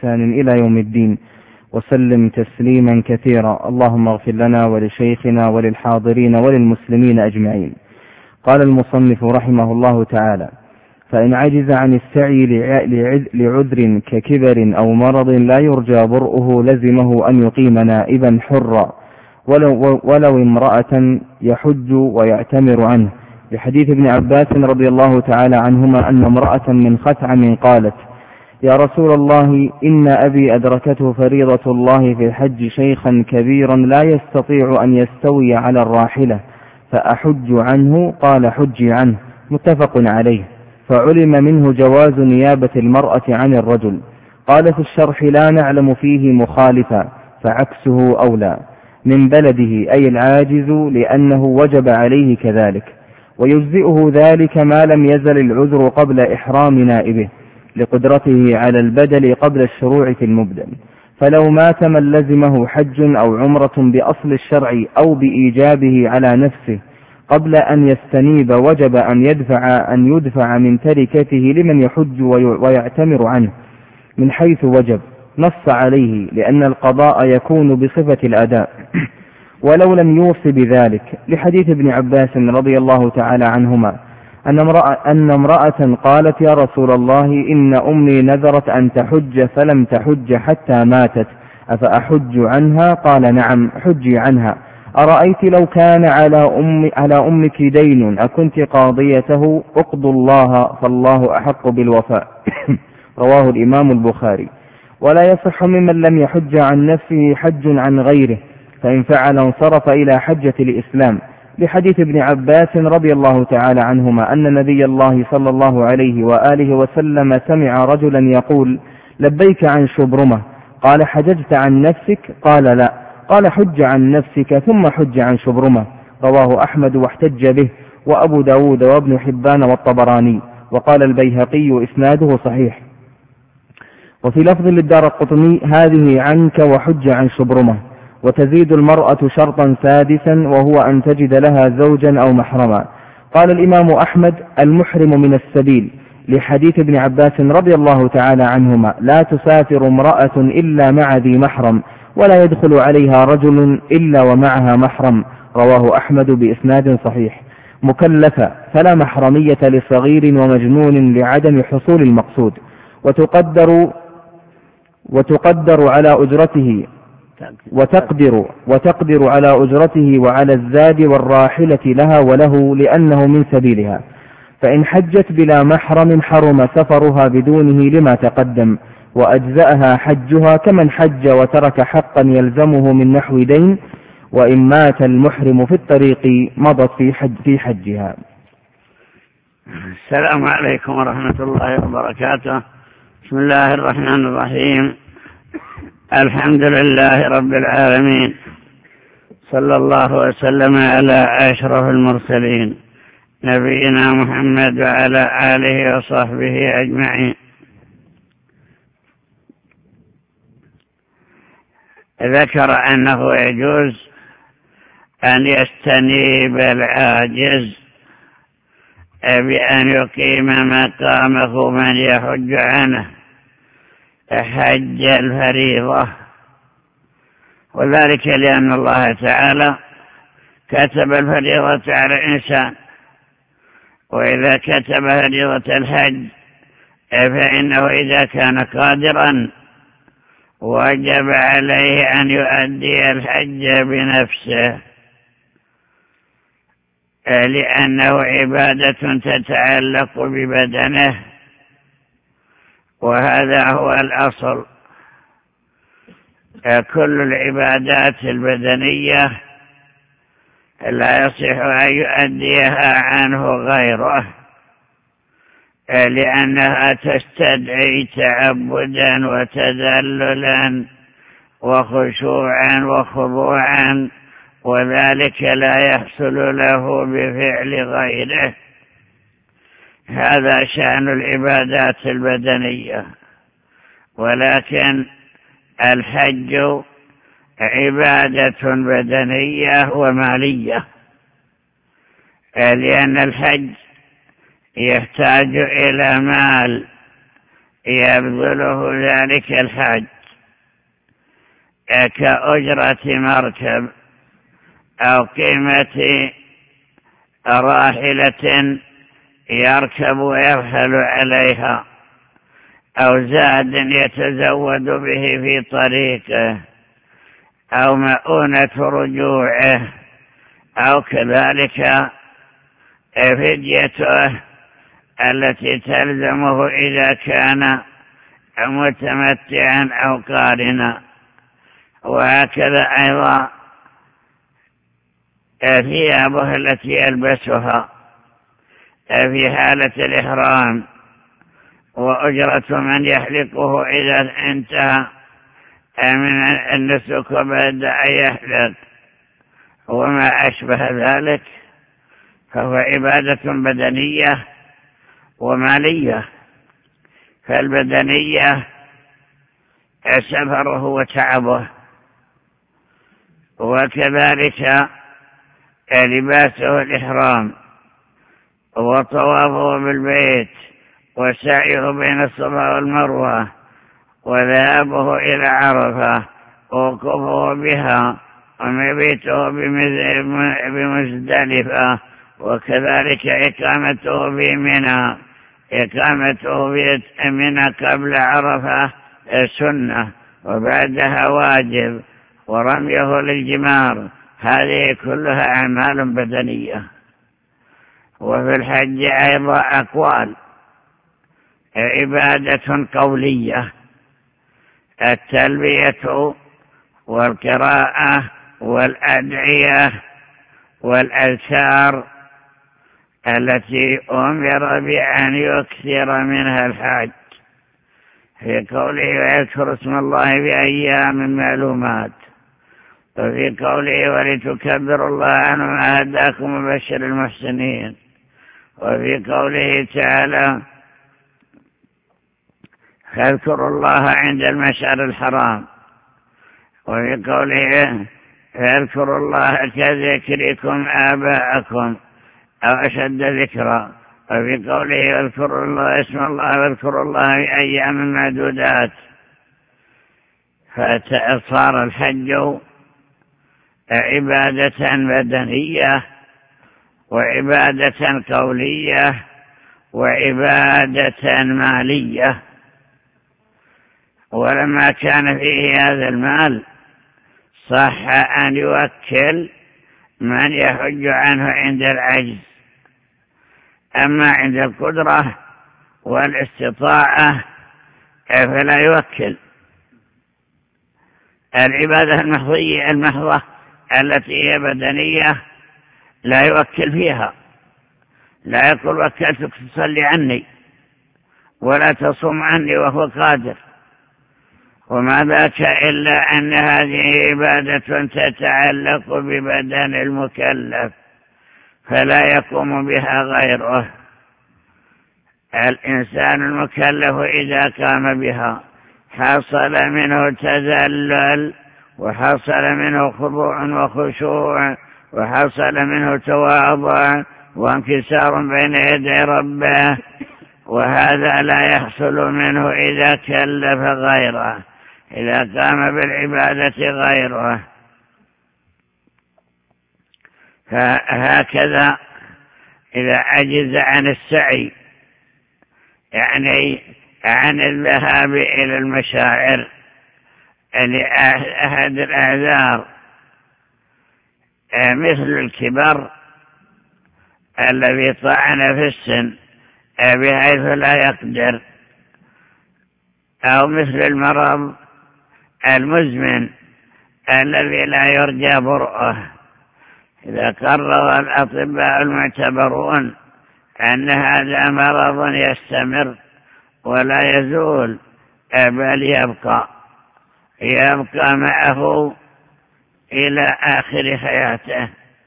بإحسان إلى يوم الدين، وسلم تسليما كثيرا. اللهم اغفر لنا ولشيخنا وللحاضرين وللمسلمين أجمعين. قال المصنف رحمه الله تعالى: فإن عجز عن السعي لعذر ككبر أو مرض لا يرجى برؤه لزمه أن يقيم نائبا حرا ولو امرأة يحج ويعتمر عنه، لحديث ابن عباس رضي الله تعالى عنهما أن امرأة من خثعم قالت: يا رسول الله، إن أبي أدركته فريضة الله في الحج شيخا كبيرا لا يستطيع أن يستوي على الراحلة، فأحج عنه؟ قال: حجي عنه. متفق عليه. فعلم منه جواز نيابة المرأة عن الرجل. قال في الشرح: لا نعلم فيه مخالفا، فعكسه أولى. من بلده أي العاجز، لأنه وجب عليه كذلك، ويجزئه ذلك ما لم يزل العذر قبل إحرام نائبه لقدرته على البدل قبل الشروع في المبدل. فلو مات من لزمه حج أو عمرة بأصل الشرع أو بإيجابه على نفسه قبل أن يستنيب، وجب أن يدفع من تركته لمن يحج ويعتمر عنه من حيث وجب، نص عليه، لأن القضاء يكون بصفة الأداء ولو لم يوصي بذلك، لحديث ابن عباس رضي الله تعالى عنهما أن امرأة قالت: يا رسول الله، إن أمي نذرت أن تحج فلم تحج حتى ماتت، أفأحج عنها؟ قال: نعم، حجي عنها. أرأيت لو كان على أمك دين أكنت قاضيته؟ اقضوا الله فالله أحق بالوفاء. رواه الإمام البخاري. ولا يصح ممن لم يحج عن نفسه حج عن غيره، فإن فعل انصرف إلى حجة الإسلام، لحديث ابن عباس رضي الله تعالى عنهما أن نبي الله صلى الله عليه وآله وسلم سمع رجلا يقول: لبيك عن شبرمة. قال: حججت عن نفسك؟ قال: لا. قال: حج عن نفسك ثم حج عن شبرمة. رواه أحمد واحتج به، وأبو داود وابن حبان والطبراني. وقال البيهقي: إسناده صحيح. وفي لفظ للدارقطني: هذه عنك وحج عن شبرمة. وتزيد المرأة شرطا سادسا، وهو أن تجد لها زوجا أو محرما. قال الإمام أحمد: المحرم من السبيل، لحديث ابن عباس رضي الله تعالى عنهما: لا تسافر امرأة إلا مع ذي محرم، ولا يدخل عليها رجل إلا ومعها محرم. رواه أحمد بإسناد صحيح. مكلفة، فلا محرمية لصغير ومجنون لعدم حصول المقصود. وتقدر على أجرته وتقدر على أجرته وعلى الزاد والراحلة لها وله، لأنه من سبيلها. فإن حجت بلا محرم حرم سفرها بدونه لما تقدم، وأجزأها حجها كمن حج وترك حقا يلزمه من نحو دين، وإن مات المحرم في الطريق مضت في حجها. السلام عليكم ورحمة الله وبركاته. بسم الله الرحمن الرحيم. الحمد لله رب العالمين، صلى الله وسلم على أشرف المرسلين نبينا محمد وعلى آله وصحبه أجمعين. ذكر أنه يجوز أن يستنيب العاجز بأن يقيم مقامه من يحج عنه حج الفريضة، وذلك لأن الله تعالى كتب الفريضة على الإنسان، وإذا كتب فريضة الحج فإنه إذا كان قادرا وجب عليه أن يؤدي الحج بنفسه، لأنه عبادة تتعلق ببدنه، وهذا هو الأصل. كل العبادات البدنية لا يصح أن يؤديها عنه غيره، لأنها تستدعي تعبدا وتذللا وخشوعا وخضوعا، وذلك لا يحصل له بفعل غيره. هذا شأن العبادات البدنية. ولكن الحج عبادة بدنية ومالية، لأن الحج يحتاج إلى مال يبذله ذلك الحج كأجرة مركب أو قيمة راحلة يركب ويرحل عليها، أو زاد يتزود به في طريقه، أو مؤونة رجوعه، أو كذلك فديته التي تلزمه إذا كان متمتعا أو قارنا. وهكذا أيضا ثيابه التي يلبسها في حالة الإحرام، وأجرة من يحلقه إذا انتهى من النسك وبدأ أن يحلق وما أشبه ذلك، فهو عبادة بدنية ومالية. فالبدنية سفره وتعبه، وكذلك لباسه الإحرام وطوافه بالبيت وسعيه بين الصفا والمروة وذهابه إلى عرفة ووقوفه بها ومبيته بمزدلفة، وكذلك إقامته في منى. إقامته في منى قبل عرفة سنة وبعدها واجب، ورميه للجمار، هذه كلها أعمال بدنية. وفي الحج أيضا أقوال، عبادة قولية، التلبية والقراءة والأدعية والأذكار التي أمر بأن يكثر منها الحاج، في قوله ويذكر اسم الله بأيام معلومات، وفي قوله ولتكبروا الله على ما هداكم وبشر المحسنين، وفي قوله تعالى فاذكروا الله عند المشعر الحرام، وفي قوله فاذكروا الله كذكركم آباءكم أو أشد ذكرا، وفي قوله اذكروا الله اسم الله واذكروا الله في أيام معدودات. فصار الحج عبادة بدنية وعبادة قولية وعبادة مالية. ولما كان فيه هذا المال صح أن يوكل من يحج عنه عند العجز. أما عند القدرة والاستطاعة فلا يوكل. العبادة المحضة التي هي بدنية لا يوكل فيها، لا يقول وكلتك تصلي عني ولا تصوم عني وهو قادر، وما ذاك إلا أن هذه عبادة تتعلق ببدن المكلف فلا يقوم بها غيره. الإنسان المكلف إذا قام بها حصل منه تذلل، وحصل منه خضوع وخشوع، وحصل منه تواضع وانكسار بين يدي ربه، وهذا لا يحصل منه إذا كلف غيره، إذا قام بالعبادة غيره. فهكذا إذا عجز عن السعي، يعني عن الذهاب إلى المشاعر لأحد الأعذار مثل الكبر الذي طعن في السن بحيث لا يقدر، أو مثل المرض المزمن الذي لا يرجى برؤه، إذا قرر الأطباء المعتبرون أن هذا مرض يستمر ولا يزول بل يبقى معه إلى آخر حياته،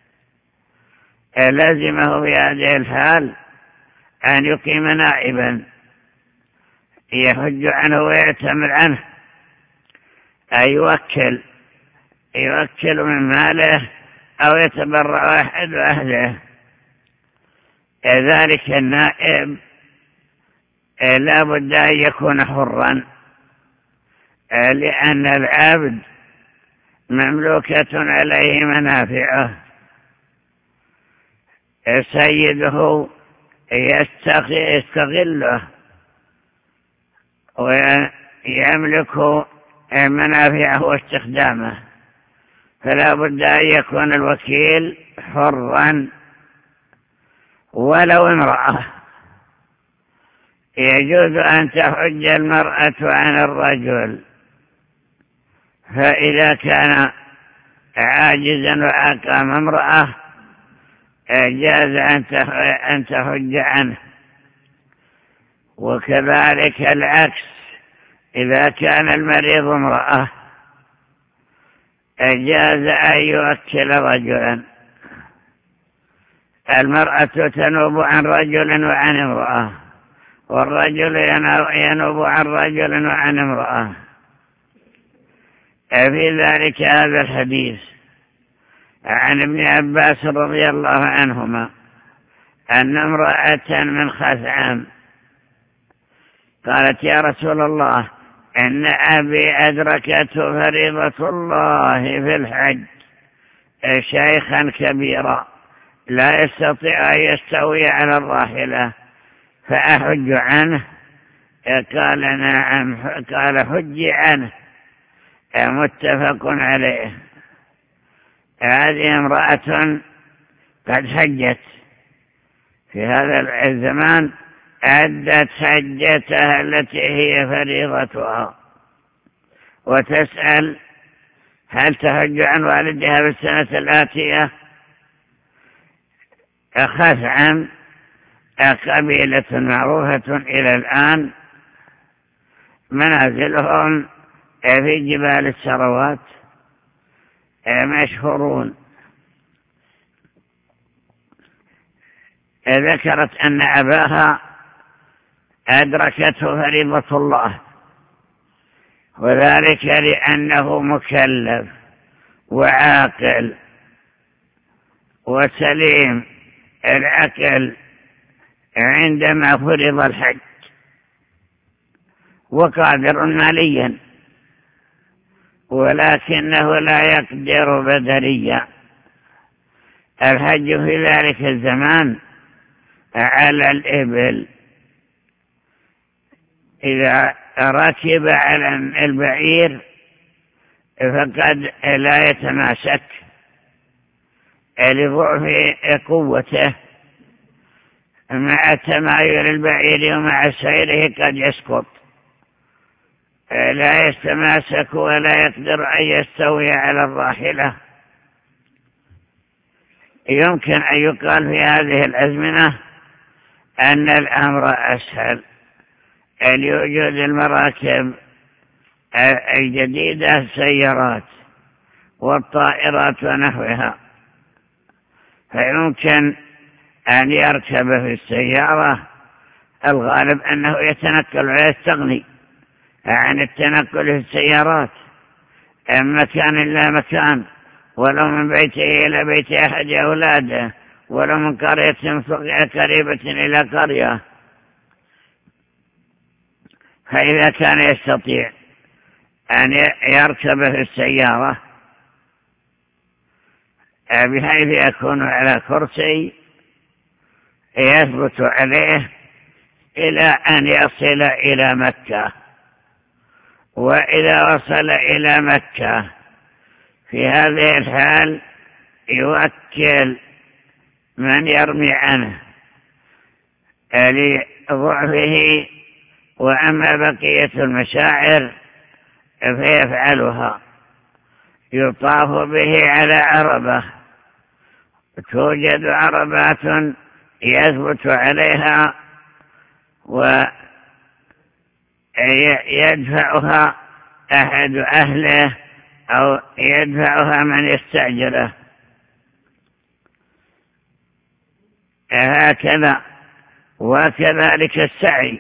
لازمه في هذه الحال أن يقيم نائبا يحج عنه ويعتمر عنه، أي يوكل من ماله أو يتبرع أحد أهله. ذلك النائب لا بد أن يكون حرا، لأن العبد مملوكة عليه منافعه، سيده يستغله ويملك منافعه واستخدامه، فلا بد أن يكون الوكيل حرا ولو امرأة. يجوز أن تحج المرأة عن الرجل، فإذا كان عاجزا وأقام امرأة جاز أن تحج عنه. وكذلك العكس، إذا كان المريض امرأة جاز أن يوكل رجلا. المرأة تنوب عن رجل وعن امرأة، والرجل ينوب عن رجل وعن امرأة. في ذلك هذا الحديث عن ابن عباس رضي الله عنهما أن امرأة من خثعم قالت: يا رسول الله، إن أبي أدركته فريضة الله في الحج شيخا كبيرا لا يستطيع أن يستوي على الراحلة، فأحج عنه؟ قال: نعم. قال: حجي عنه. متفق عليه. هذه امرأة قد حجت في هذا الزمان، أدت حجتها التي هي فريضتها، وتسأل هل تحج عن والدها في السنة الآتية؟ خثعم قبيلة معروفة إلى الآن، منازلهم في جبال السروات، مشهورون. ذكرت أن أباها أدركته فريضة الله، وذلك لأنه مكلف وعاقل وسليم العقل عندما فرض الحج، وقادر ماليا، ولكنه لا يقدر بدنيا. الحج في ذلك الزمان على الإبل، إذا ركب على البعير فقد لا يتماسك لضعف قوته، مع تمايل البعير ومع سيره قد يسقط، لا يتماسك ولا يقدر أن يستوي على الراحلة. يمكن أن يقال في هذه الأزمنة أن الأمر أسهل لوجود المراكب الجديدة، السيارات والطائرات ونحوها، فيمكن أن يركب في السيارة. الغالب أنه يتنقل ويستغني عن التنقل في السيارات من مكان إلى مكان، ولو من بيته إلى بيت أحد أولاده، ولو من قرية قريبة إلى قرية. فإذا كان يستطيع أن يركب في السيارة بحيث يكون على كرسي يثبت عليه إلى أن يصل إلى مكة، وإذا وصل إلى مكة في هذه الحال يوكل من يرمي عنه لضعفه، وأما بقية المشاعر فيفعلها. يطاف به على عربة، توجد عربات يثبت عليها ويدفعها أحد أهله أو يدفعها من يستأجره، هكذا. وكذلك السعي،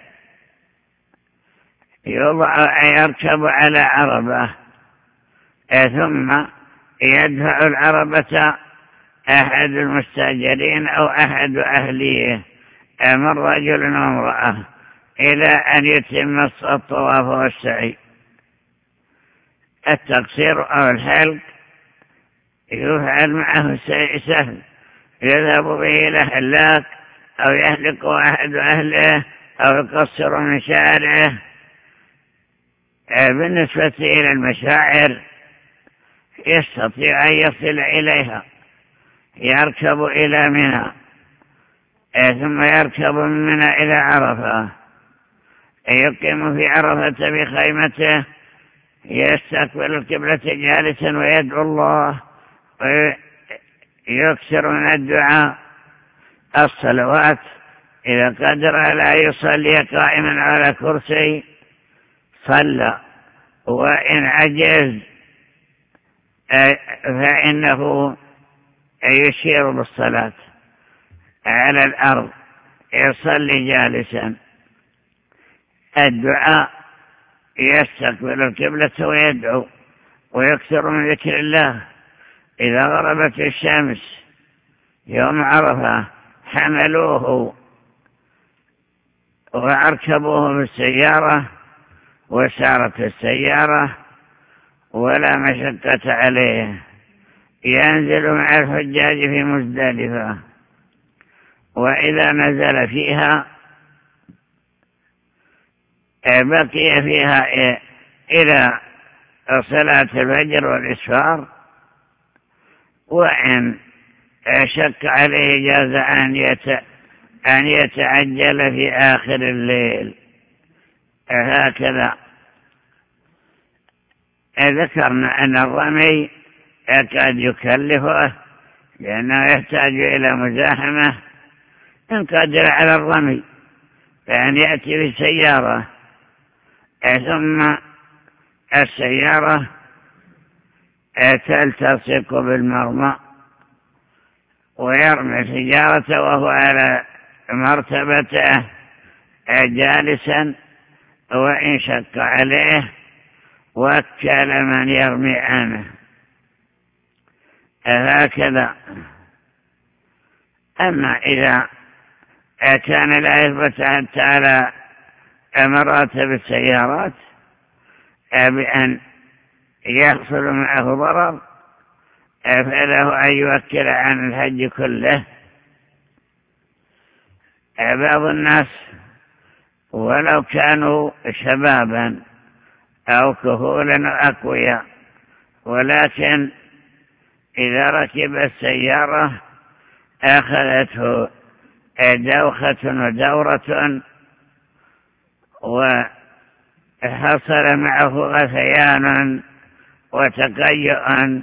يركب على عربة ثم يدفع العربة أحد المستأجرين أو أحد أهليه من رجل وامرأة، إلى أن يتم الطواف والسعي. التقصير أو الحلق يفعل معه سهل، يذهب به إلى حلاق أو يحلق أحد أهله أو يقصر من شعره. بالنسبة إلى المشاعر يستطيع أن يصل إليها، يركب إلى منى ثم يركب من منى إلى عرفة، يقيم في عرفة بخيمته، يستقبل القبلة جالسا ويدعو الله ويكثر من الدعاء. الصلوات إذا قدر لا يصلي قائما على كرسي صلى، وإن عجز فإنه يشير بالصلاة على الأرض، يصلي جالسا. الدعاء يستقبل القبلة ويدعو ويكثر من ذكر الله. إذا غربت الشمس يوم عرفة حملوه وأركبوه بالسيارة وسارت السيارة ولا مشقة عليه، ينزل مع الحجاج في مزدلفة، وإذا نزل فيها بقي فيها إلى صلاة الفجر والإسفار، وإن شك عليه جاز أن يتعجل في آخر الليل. هكذا ذكرنا أن الرمي قد يكلفه لأنه يحتاج إلى مزاحمة. إن قدر على الرمي فأن يأتي بسيارة ثم السيارة تلتصق بالمرمى ويرمي الحجارة وهو على مرتبته جالسا، وإن شق عليه وكل من يرمي عنه. هكذا. أما إذا كان لا يثبت حتى على مراتب السيارات بأن يحصل معه ضرر، فله أن يوكل عن الحج كله. بعض الناس ولو كانوا شبابا أو كهولا أو أقوياء، ولكن إذا ركب السيارة أخذته دوخة ودورة وحصل معه غثيان وتقيؤ،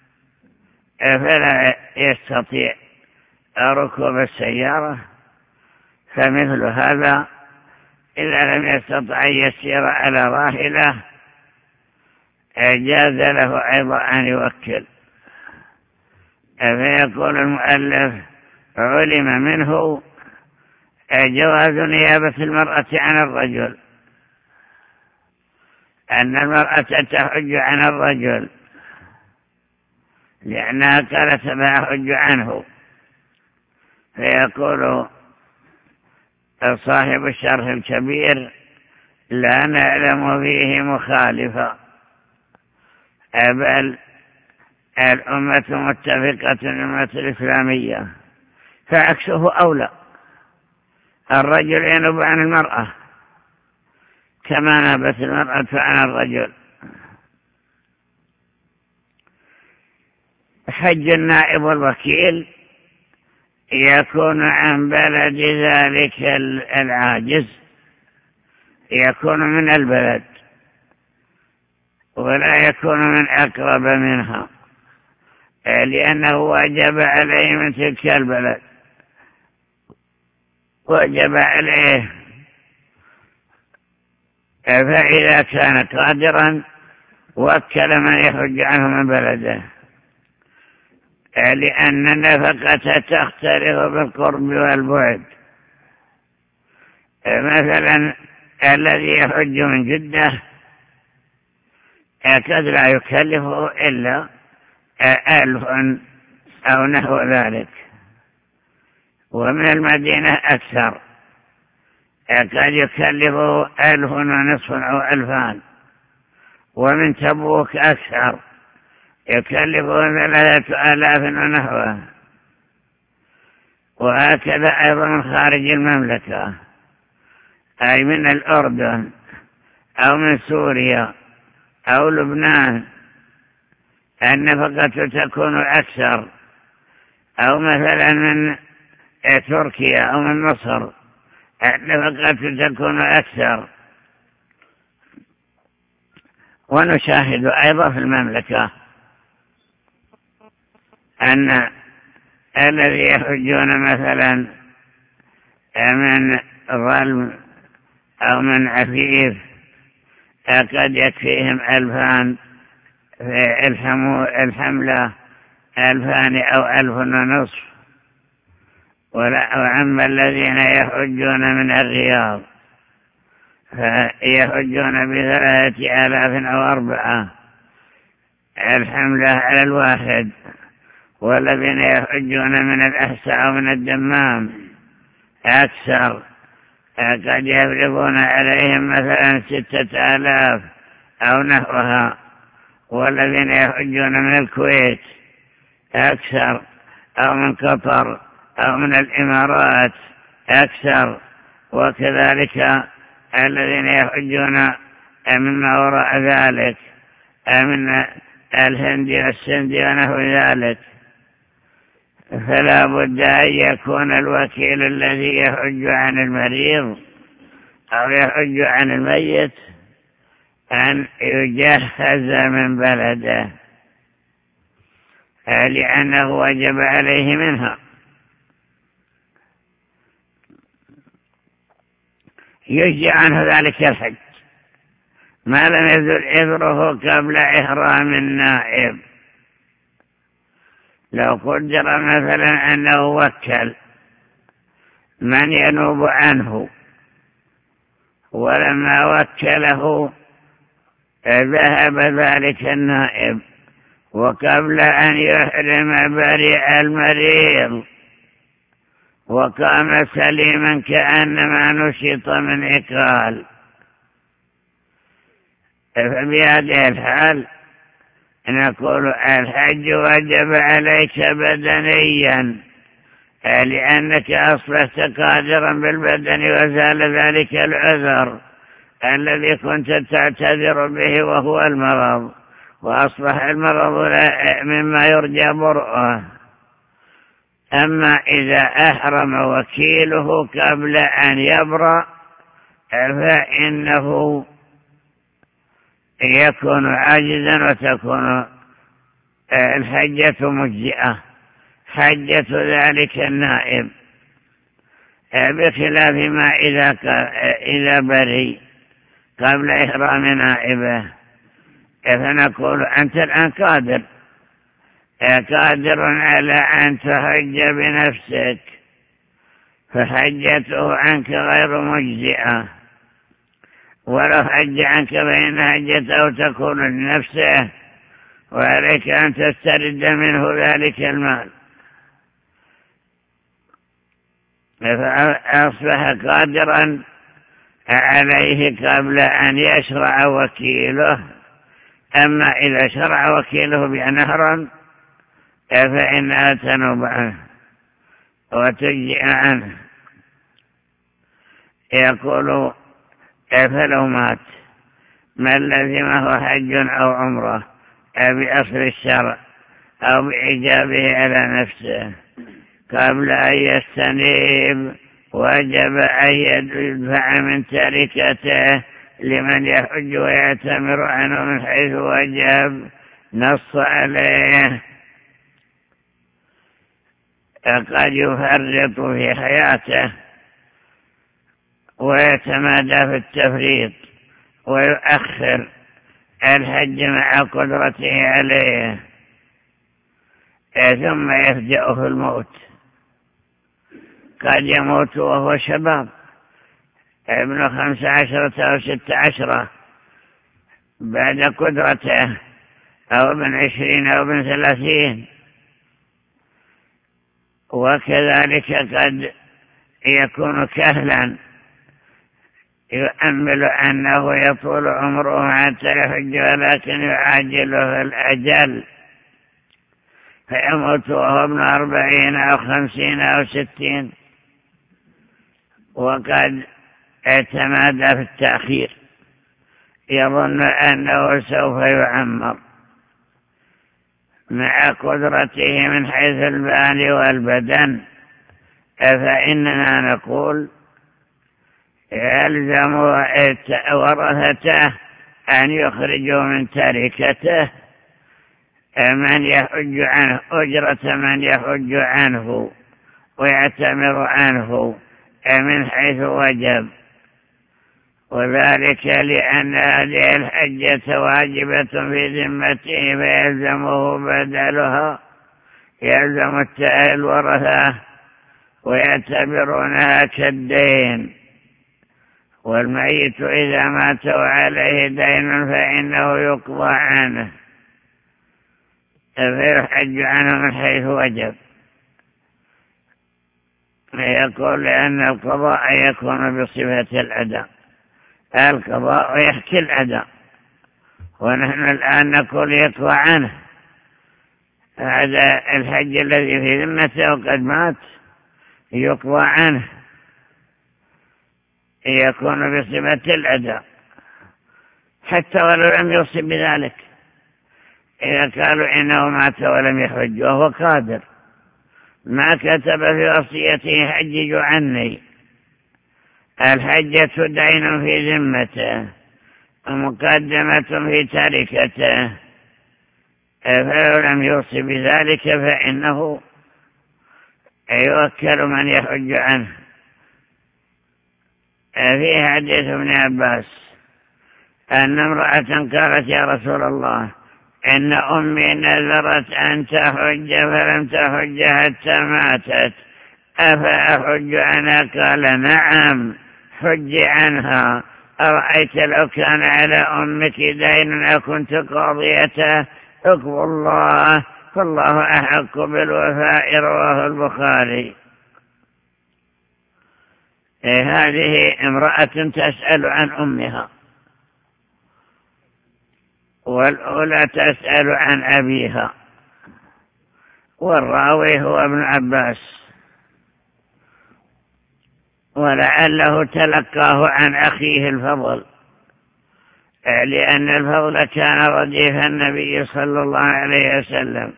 فلا يستطيع ركوب السيارة. فمثل هذا إذا لم يستطع أن يسير على راحلة جاز له أيضا أن يوكل. فيقول المؤلف: علم منه جواز نيابة المرأة عن الرجل، أن المرأة تحج عن الرجل لأنها قالت ما أحج عنه. فيقول صاحب الشرح الكبير: لا نعلم فيه مخالفا، بل الأمة متفقة، الأمة الإسلامية، فعكسه أولى. الرجل ينوب عن المرأة كما نابت المرأة عن الرجل. حج النائب والوكيل يكون عن بلد ذلك العاجز، يكون من البلد ولا يكون من أقرب منها، لأنه وجب عليه من تلك البلد، وجب عليه. فإذا كان قادرا وكل من يحج عنه من بلده، لأن النفقة تختلف بالقرب والبعد. مثلا الذي يحج من جدة قد لا يكلفه إلا 1000 أو نحو ذلك، ومن المدينة أكثر، قد يكلفه 1,500 أو 2,000، ومن تبوك أكثر يكلفه 3,000 ونحوه. وهكذا أيضا من خارج المملكة، أي من الأردن أو من سوريا أو لبنان النفقة تكون أكثر، أو مثلا من تركيا أو من مصر النفقة تكون أكثر. ونشاهد أيضا في المملكة أن الذي يحجون مثلا من ظلم أو من عفيف قد يكفيهم 2,000 في الحملة، 2,000 أو 1,500. وأما الذين يحجون من الرياض فيحجون ب3,000 أو 4 الحملة على الواحد. والذين يحجون من الأحساء أو من الدمام أكثر، قد يفرضون عليهم مثلا 6,000 أو نحوها. والذين يحجون من الكويت أكثر، أو من قطر أو من الإمارات أكثر. وكذلك الذين يحجون مما وراء ذلك من الهند والسند ونحو ذلك. فلا بد أن يكون الوكيل الذي يحج عن المريض أو يحج عن الميت أن يجهز من بلده، لأنه وجب عليه منها. يجزي عنه ذلك الحج ما لم يزل إذره قبل إحرام النائب. لو قدر مثلا أنه وكل من ينوب عنه، ولما وكله ذهب ذلك النائب وقبل أن يحرم بريء المريض وقام سليما كأنما نشط من إقال، فبهذه الحال نقول الحج وجب عليك بدنيا، لأنك أصبحت قادرا بالبدن وزال ذلك العذر الذي كنت تعتذر به وهو المرض، وأصبح المرض مما يرجى برؤه. أما إذا أحرم وكيله قبل أن يبرأ فإنه يكون عاجزا وتكون الحجة مجزئة، حجة ذلك النائب، بخلاف ما إذا بري قبل إحرام نائبه. فنقول أنت الآن قادر على أن تحج بنفسك، فحجته عنك غير مجزئة. ولو حج عنك فإن حجته تكون لنفسه، وعليك أن تسترد منه ذلك المال. فأصبح قادرا عليه قبل أن يشرع وكيله. أما إذا شرع وكيله بأن أحرم فإنها تنوب عنه وتجزئ عنه. يقول فلو مات من لزمه حج أو عمره بأصل الشرع أو بإجابه على نفسه قبل أن يستنيب، وجب أن يدفع من تركته لمن يحج ويعتمر عنه من حيث وجب. نص عليه قد يفرط في حياته ويتمادى في التفريط ويؤخر الحج مع قدرته عليه، ثم يفجأ في الموت. قد يموت وهو شباب ابن 15 أو 16 بعد قدرته، أو ابن 20 أو ابن 30. وكذلك قد يكون كهلا يؤمل أنه يطول عمره حتى يحج، ولكن يعاجله الأجل فيموت وهو ابن 40 أو 50 أو 60، وقد اعتمد في التأخير، يظن أنه سوف يعمر مع قدرته من حيث البال والبدن. فإننا نقول يلزم ورثته أن يخرجوا من تركته من يحج عنه، أجرة من يحج عنه ويعتمر عنه من حيث وجب، وذلك لأن هذه الحجة واجبة في ذمته فيلزمه بدلها، يلزم الورثة ويعتبرونها كالدين. والميت إذا مات وعليه دين فإنه يقضى عنه فيحج عنه من حيث وجب. يقول لأن القضاء يكون بصفة الأداء، القضاء يحكي الأداء، ونحن الآن نقول يقضى عنه. هذا الحج الذي في ذمته وقد مات يقضى عنه، يكون بصفة الأداء حتى ولو لم يوصي بذلك. إذا قالوا إنه مات ولم يحج وهو قادر، ما كتب في وصيته حجج عني، الحجة دين في ذمته ومقدمة في تركته، فلو لم يوصي بذلك فإنه يوكل من يحج عنه. في حديث ابن عباس أن امرأة قالت يا رسول الله إن أمي نذرت أن تحج فلم تحج حتى ماتت، أفأحج عنها؟ قال نعم حج عنها. أرأيت لو كان على أمك دين أكنت قاضيته؟ اقضوا الله فالله أحق بالوفاء، رواه البخاري. هذه امرأة تسأل عن أمها، والأولى تسأل عن أبيها، والراوي هو ابن عباس، ولعله تلقاه عن أخيه الفضل، لأن الفضل كان رديف النبي صلى الله عليه وسلم،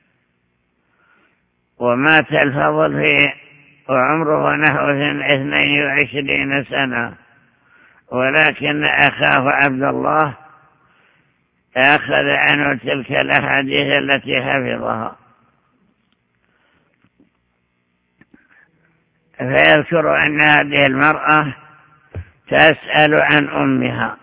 ومات الفضل وعمره نحو 22 سنة، ولكن أخاه عبد الله أخذ عنه تلك الأحاديث التي حفظها. فيذكر أن هذه المرأة تسأل عن أمها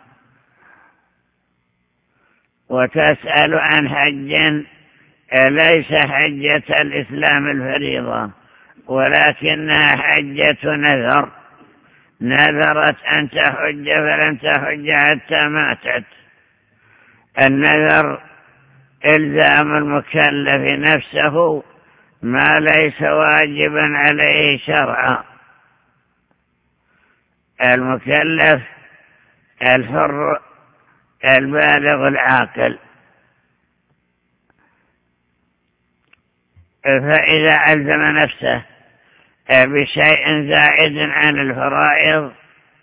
وتسأل عن حج ليس حجة الإسلام الفريضة، ولكنها حجة نذر، نذرت أن تحج فلم تحج حتى ماتت. النذر إلزام المكلف نفسه ما ليس واجبا عليه شرعا. المكلف الحر البالغ العاقل، فإذا ألزم نفسه بشيء زائد عن الفرائض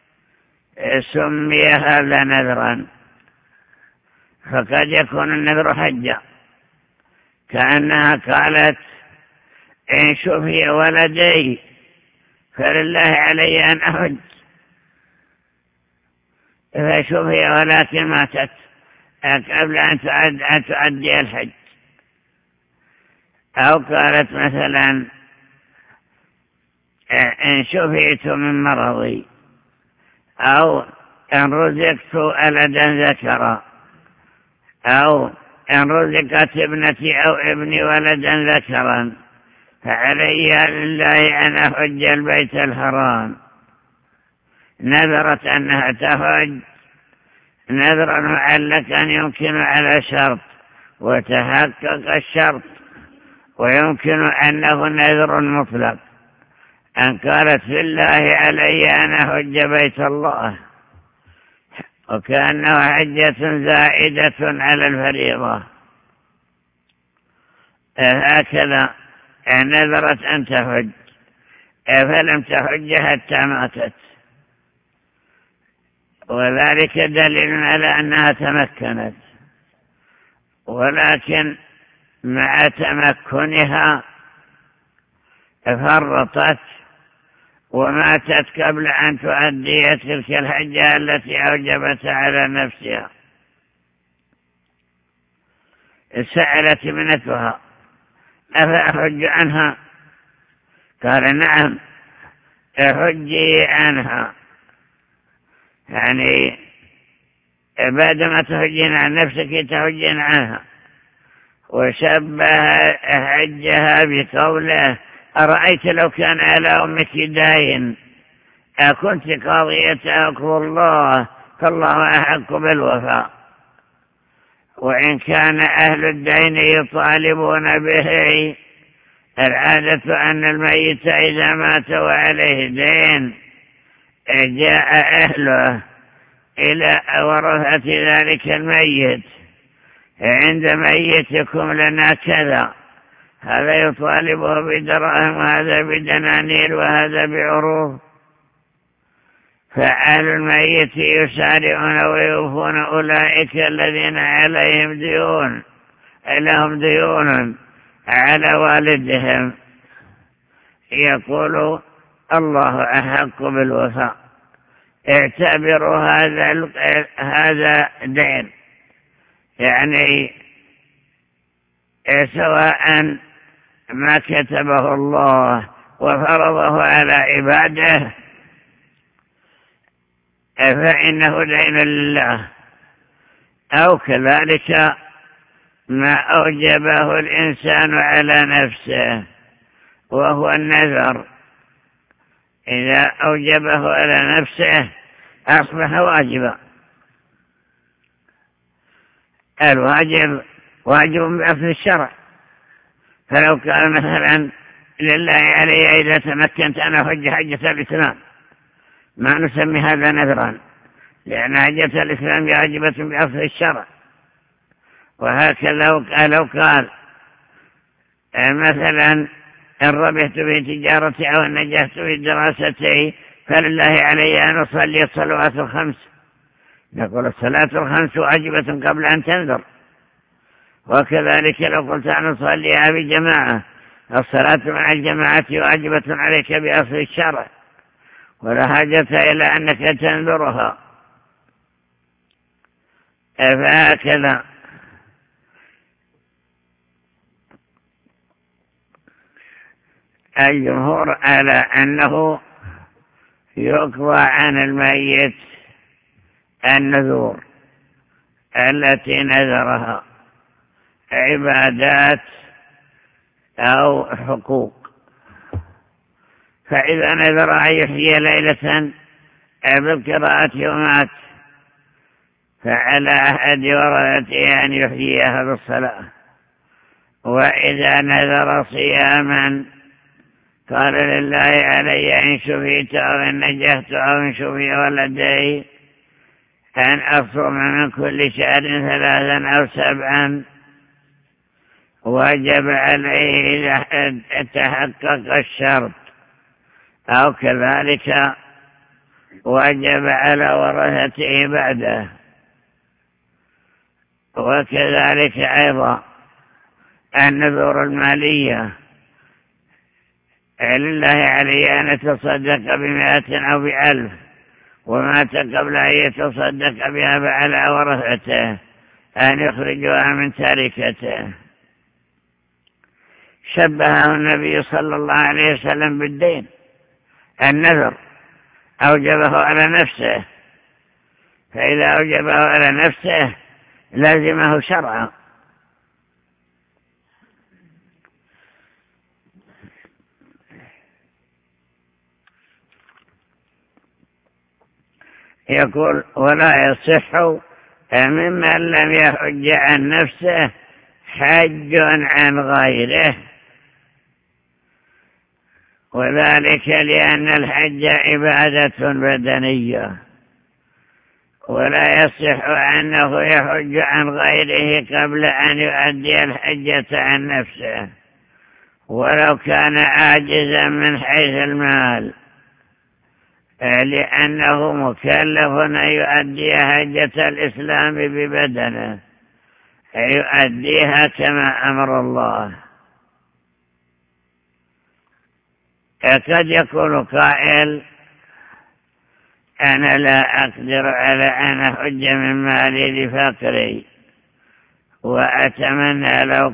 سمي هذا نذرا، فقد يكون النذر حجا، كأنها قالت إن شفي ولدي فلله علي أن أحج، فشفي ولكن ماتت قبل أن تؤدي الحج. أو قالت مثلا إن شفيت من مرضي، أو إن رزقت ولدا ذكرا، أو إن رزقت ابنتي أو ابني ولدا ذكرا فعلي لله أن أحج البيت الحرام. نذرت أنها تحج نذرا معلقا يمكن على شرط وتحقق الشرط، ويمكن أنه نذر مطلق، أن قالت لله علي أن أحج بيت الله وكأنه حجة زائدة على الفريضة. هكذا نذرت أن تحج فلم تحج حتى ماتت، وذلك دليل على أنها تمكنت، ولكن مع تمكنها فرطت وماتت قبل أن تؤدي تلك الحجة التي أوجبت على نفسها. سألت ابنتها أفأحج عنها؟ قال نعم حجي عنها، يعني بعدما تحجين عن نفسك تحجين عنها. وشبه حجها بقوله أرأيت لو كان على أمك دين أكنت قاضية أقول الله فالله أحق بالوفاء. وإن كان أهل الدين يطالبون به، العادة أن الميت إذا مات وعليه دين جاء أهله إلى ورثة ذلك الميت عند ميتكم لنا كذا، هذا يطالبه بدراهم وهذا بدنانير وهذا بعروض، فأهل الميت يسارعون ويوفون أولئك الذين عليهم ديون لهم ديون على والدهم، يقول الله أحق بالوفاء، اعتبروا هذا دين، يعني سواء ما كتبه الله وفرضه على عباده فإنه دين لله، أو كذلك ما أوجبه الإنسان على نفسه وهو النذر، إذا أوجبه على نفسه أصبح واجبا. الواجب واجب بأصل الشرع، فلو كان مثلا لله علي إذا تمكنت أنا حج حجة الإسلام ما نسمي هذا نذرا، لأن حجة الإسلام واجبة بأصل الشرع. وهكذا لو قال مثلا إن ربحت في تجارتي أو نجحت في دراستي فلله علي أن أصلي الصلوات الخمس، نقول الصلاة الخمس واجبة قبل أن تنذر. وكذلك لو قلت أن أصليها بجماعة، الصلاة مع الجماعة واجبة عليك بأصل الشرع، ولا حاجة إلى أنك تنذرها. فهكذا الجمهور على أنه يقضى عن الميت النذور التي نذرها عبادات أو حقوق. فإذا نذر أن يحيي ليلة بالقراءة ومات فعلى أحد ورثته أن يحييها بالصلاة. وإذا نذر صياما قال لله علي إن شفيت أو إن نجحت أو إن شفي ولدي أن أصوم من كل شهر 3 أو 7، وجب عليه إذا تحقق الشرط، أو كذلك وجب على ورثته بعده. وكذلك أيضا النذور المالية لله علي أن يتصدق ب100 أو ب1000 ومات قبل أن يتصدق بها فعلى ورثته أن يخرجها من تركته. شبهه النبي صلى الله عليه وسلم بالدين، النذر أوجبه على نفسه، فإذا أوجبه على نفسه لازمه شرعا. يقول ولا يصح ممن لم يحج عن نفسه حج عن غيره، وذلك لأن الحج عبادة بدنية، ولا يصح أنه يحج عن غيره قبل أن يؤدي الحجة عن نفسه ولو كان عاجزا من حيث المال، لأنه مكلف أن يؤدي حجة الإسلام ببدنه، يؤديها كما أمر الله. قد يكون قائل: أنا لا أقدر على أن أحج من مالي لفقري، وأتمنى لو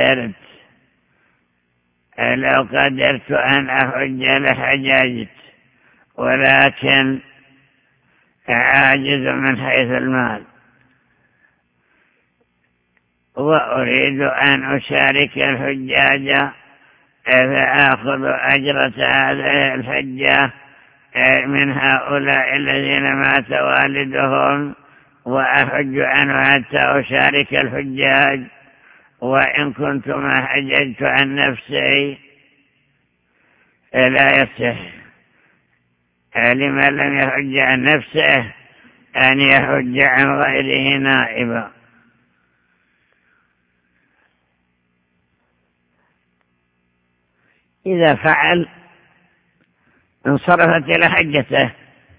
قدرت أن أحج لحججت، ولكن عاجز من حيث المال، وأريد أن أشارك الحجاج فآخذ أجرة هذه الحجة من هؤلاء الذين مات والدهم، وأحج عنه حتى أشارك الحجاج، وإن كنت ما حججت عن نفسي لا يصح لمن لم يحج عن نفسه أن يحج عن غيره نائبا. إذا فعل انصرفت إلى حجته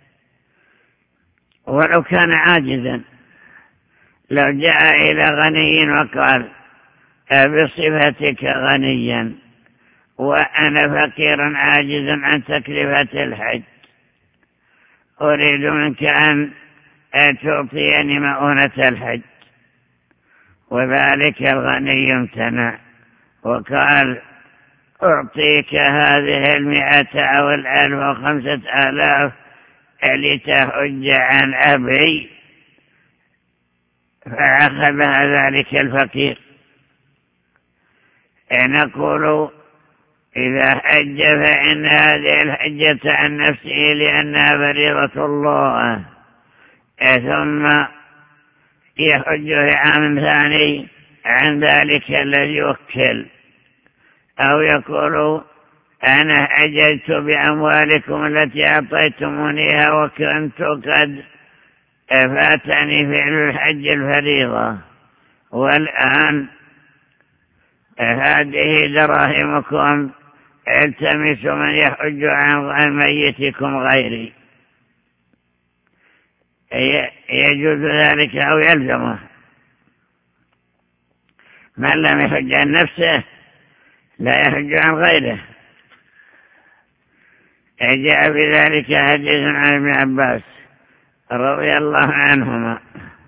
ولو كان عاجزا. لو جاء إلى غني وقال: بصفتك غنيا وأنا فقير عاجز عن تكلفة الحج، أريد منك أن تعطيني مؤونة الحج، وذلك الغني امتنع وقال: أعطيك هذه 100 أو 1000 أو 5000 لتحج عن أبي، فأخذها ذلك الفقير. نقول: إذا حج فإن هذه الحجة عن نفسه لأنها فريضة الله، ثم يحج في عام ثاني عن ذلك الذي وكل، أو يقول: أنا حججت بأموالكم التي أعطيتمونيها وكنت قد فاتني فعل الحج الفريضة، والآن هذه دراهمكم، التمسوا من يحج عن ميتكم غيري. يجوز ذلك أو يلزمه. من لم يحج عن نفسه لا يحج عن غيره. جاء بذلك حديث عن ابن عباس رضي الله عنهما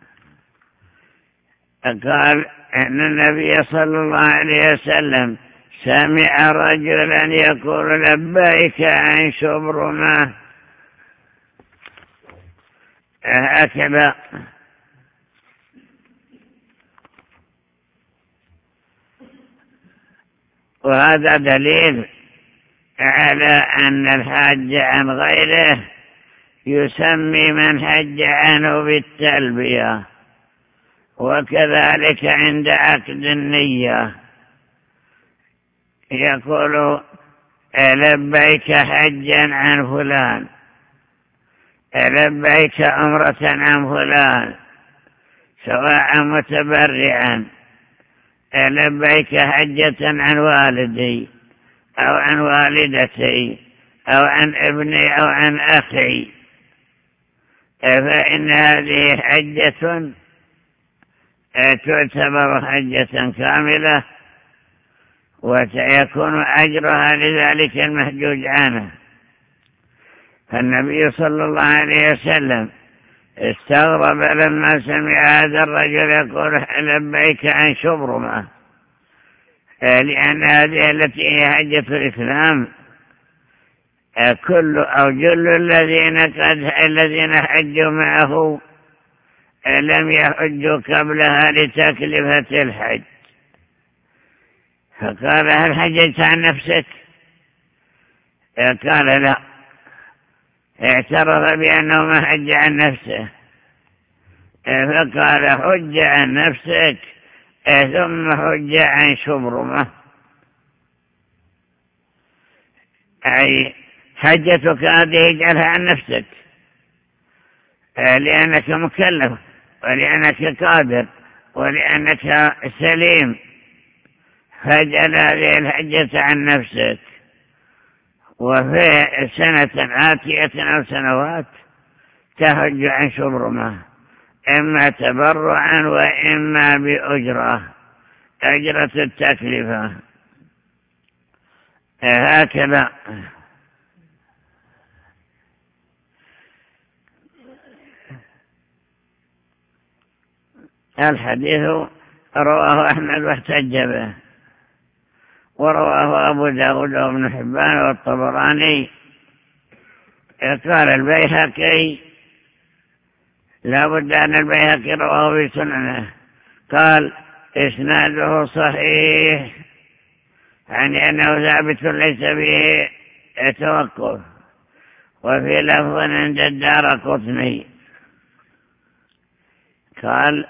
قال أن النبي صلى الله عليه وسلم سمع رجلا يقول: لبيك عن شبرمة، هكذا. وهذا دليل على أن الحج عن غيره يسمي من حج عنه بالتلبية، وكذلك عند عقد النية يقول: لبيك حجا عن فلان، لبيك عمرة عن فلان، سواء متبرعا، لبيك حجة عن والدي أو عن والدتي أو عن ابني أو عن أخي، فإن هذه حجة تعتبر حجة كاملة، وسيكون أجرها لذلك المحجوج عنه. فالنبي صلى الله عليه وسلم استغرب لما سمع هذا الرجل يقول: لبيك عن شبرمة، لأن هذه التي هي حجة الإسلام كل أو جل الذين حجوا معه لم يحجوا قبلها لتكلفة الحج. فقال: هل حججت عن نفسك؟ قال: لا. اعترف بأنه ما حج عن نفسه، فقال: حج عن نفسك ثم حج عن شبرمة، أي حجتك هذه اجعلها عن نفسك، لأنك مكلف ولأنك قادر ولأنك سليم، فاجعل هذه الحجة عن نفسك. وفي سنة آتية أو سنوات تحج عن شبرمة، إما تبرعا وإما بأجرة، أجرة التكلفة. هكذا. الحديث رواه أحمد واحتج به، ورواه أبو داود وابن حبان والطبراني. قال البيهقي، لا بد أن البيهقي رواه في سننه، قال إسناده صحيح، يعني أنه ثابت ليس به توقف. وفي لفظ عند الدارقطني قال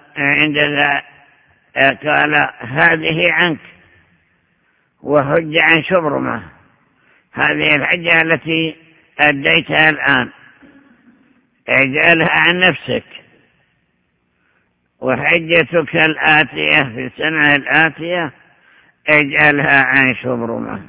قال هذه عنك وحج عن شبرمة، هذه الحجة التي أديتها الآن اجعلها عن نفسك، وحجتك الآتية في السنة الآتية اجعلها عن شبرمة.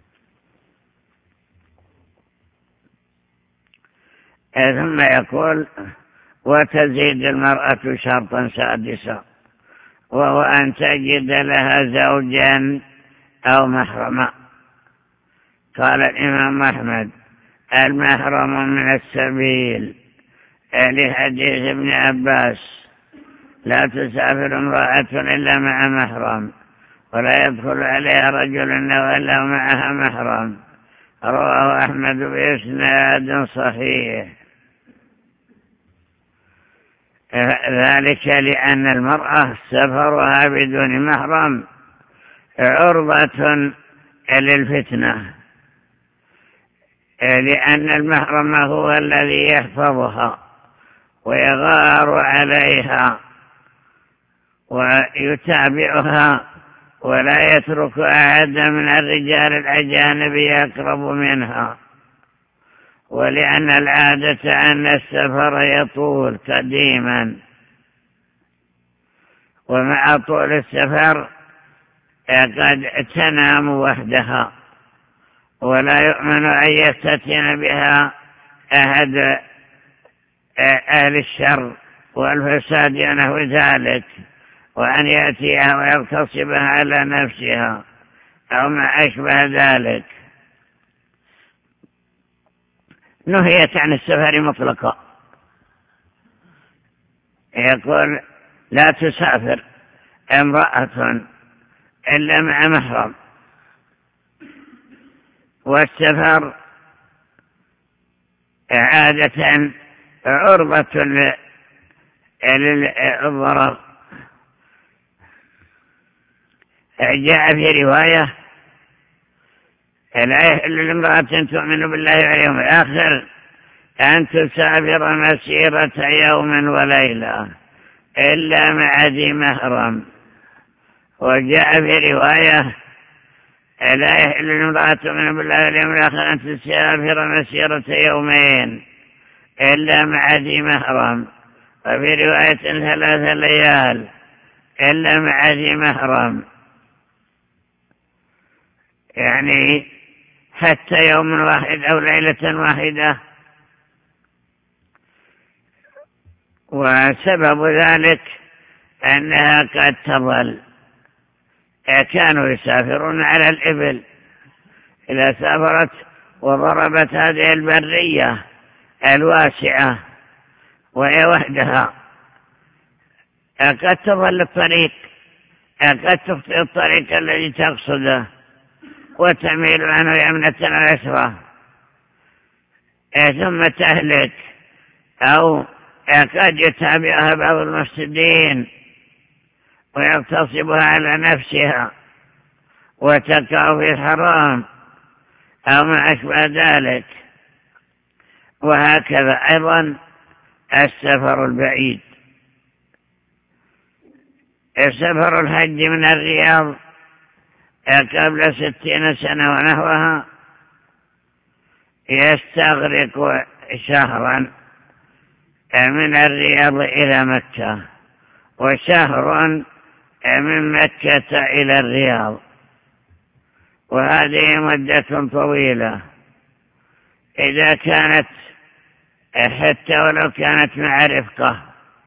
ثم يقول وتزيد المرأة شرطا سادسا، وهو أن تجد لها زوجا أو محرما. قال الإمام أحمد المحرم من السبيل، لحديث ابن عباس لا تسافر امرأة إلا مع محرم، ولا يدخل عليها رجل إلا معها محرم. رواه أحمد بإسناد صحيح. ذلك لأن المرأة سفرها بدون محرم عرضة للفتنة، لأن المحرم هو الذي يحفظها ويغار عليها ويتابعها، ولا يترك أحد من الرجال الأجانب يقرب منها. ولأن العادة أن السفر يطول قديما، ومع طول السفر قد تنام وحدها، ولا يؤمن أن يفتتن بها أحد أهل الشر والفساد ونحو ذلك، وأن يأتيها ويغتصبها على نفسها أو ما أشبه ذلك. نهيت عن السفر مطلقا. يقول لا تسافر امرأة إلا مع محرم، والسفر عادة عرضة للضرر. جاء في رواية لا يحل لامرأة تؤمن بالله واليوم الآخر أن تسافر مسيرة يوم وليلة إلا مع ذي محرم. وجاء في رواية لا يحل لامرأة تؤمن بالله واليوم الآخر أن تسافر مسيرة يومين إلا مع ذي محرم. وفي رواية 3 ليال إلا مع ذي محرم، يعني حتى يوم واحد أو ليلة واحدة. وسبب ذلك أنها قد تظل. كانوا يسافرون على الإبل، إذا سافرت وضربت هذه البرية الواسعة وهي وحدها قد تظل الطريق، قد تخطئ الطريق الذي تقصده وتميل عنه يمنة ويسرى، ثم تهلك، أو قد يتابعها بعض المفسدين ويغتصبها على نفسها وتقع في الحرام أو ما أشبه ذلك. وهكذا أيضا السفر البعيد. سفر الحج من الرياض قبل 60 سنة ونحوها يستغرق شهرا من الرياض إلى مكة، وشهر من مكة إلى الرياض، وهذه مدة طويلة. إذا كانت حتى ولو كانت مع رفقة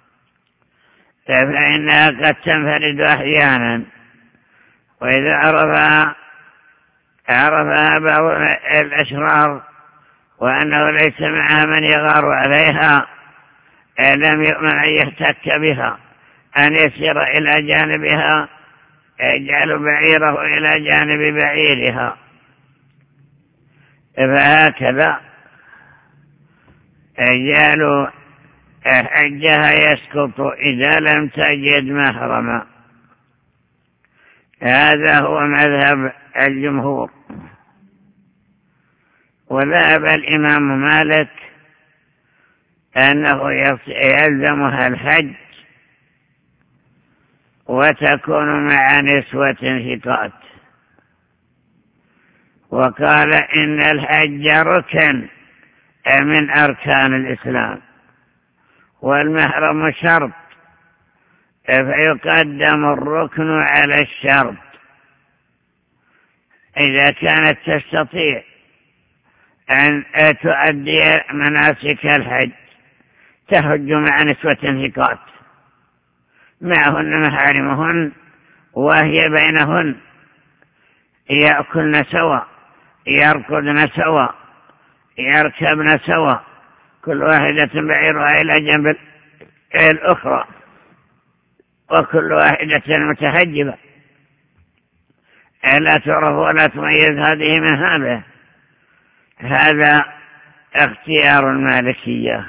فإنها قد تنفرد أحيانا، وإذا عرفها بعض الأشرار وأنه ليس معها من يغار عليها لم يؤمن أن يحتك بها، أن يسير إلى جانبها، يجعل بعيره إلى جانب بعيرها. فهكذا يجعل حجها يسقط إذا لم تجد محرما. هذا هو مذهب الجمهور. وذهب الإمام مالك أنه يلزمها الحج وتكون مع نسوة ثقات، وقال إن الحج ركن من أركان الإسلام، والمحرم شرط، فيقدم الركن على الشرط. إذا كانت تستطيع أن تؤدي مناسك الحج تحج مع نسوة ثقات معهن محارمهن، وهي بينهن يأكلن سوا، يركضن سوا، يركبن سوا، كل واحدة بعيرها إلى جنب الأخرى، وكل واحدة متحجبة لا تعرف ولا تميز هذه من هذا. هذا اختيار المالكية.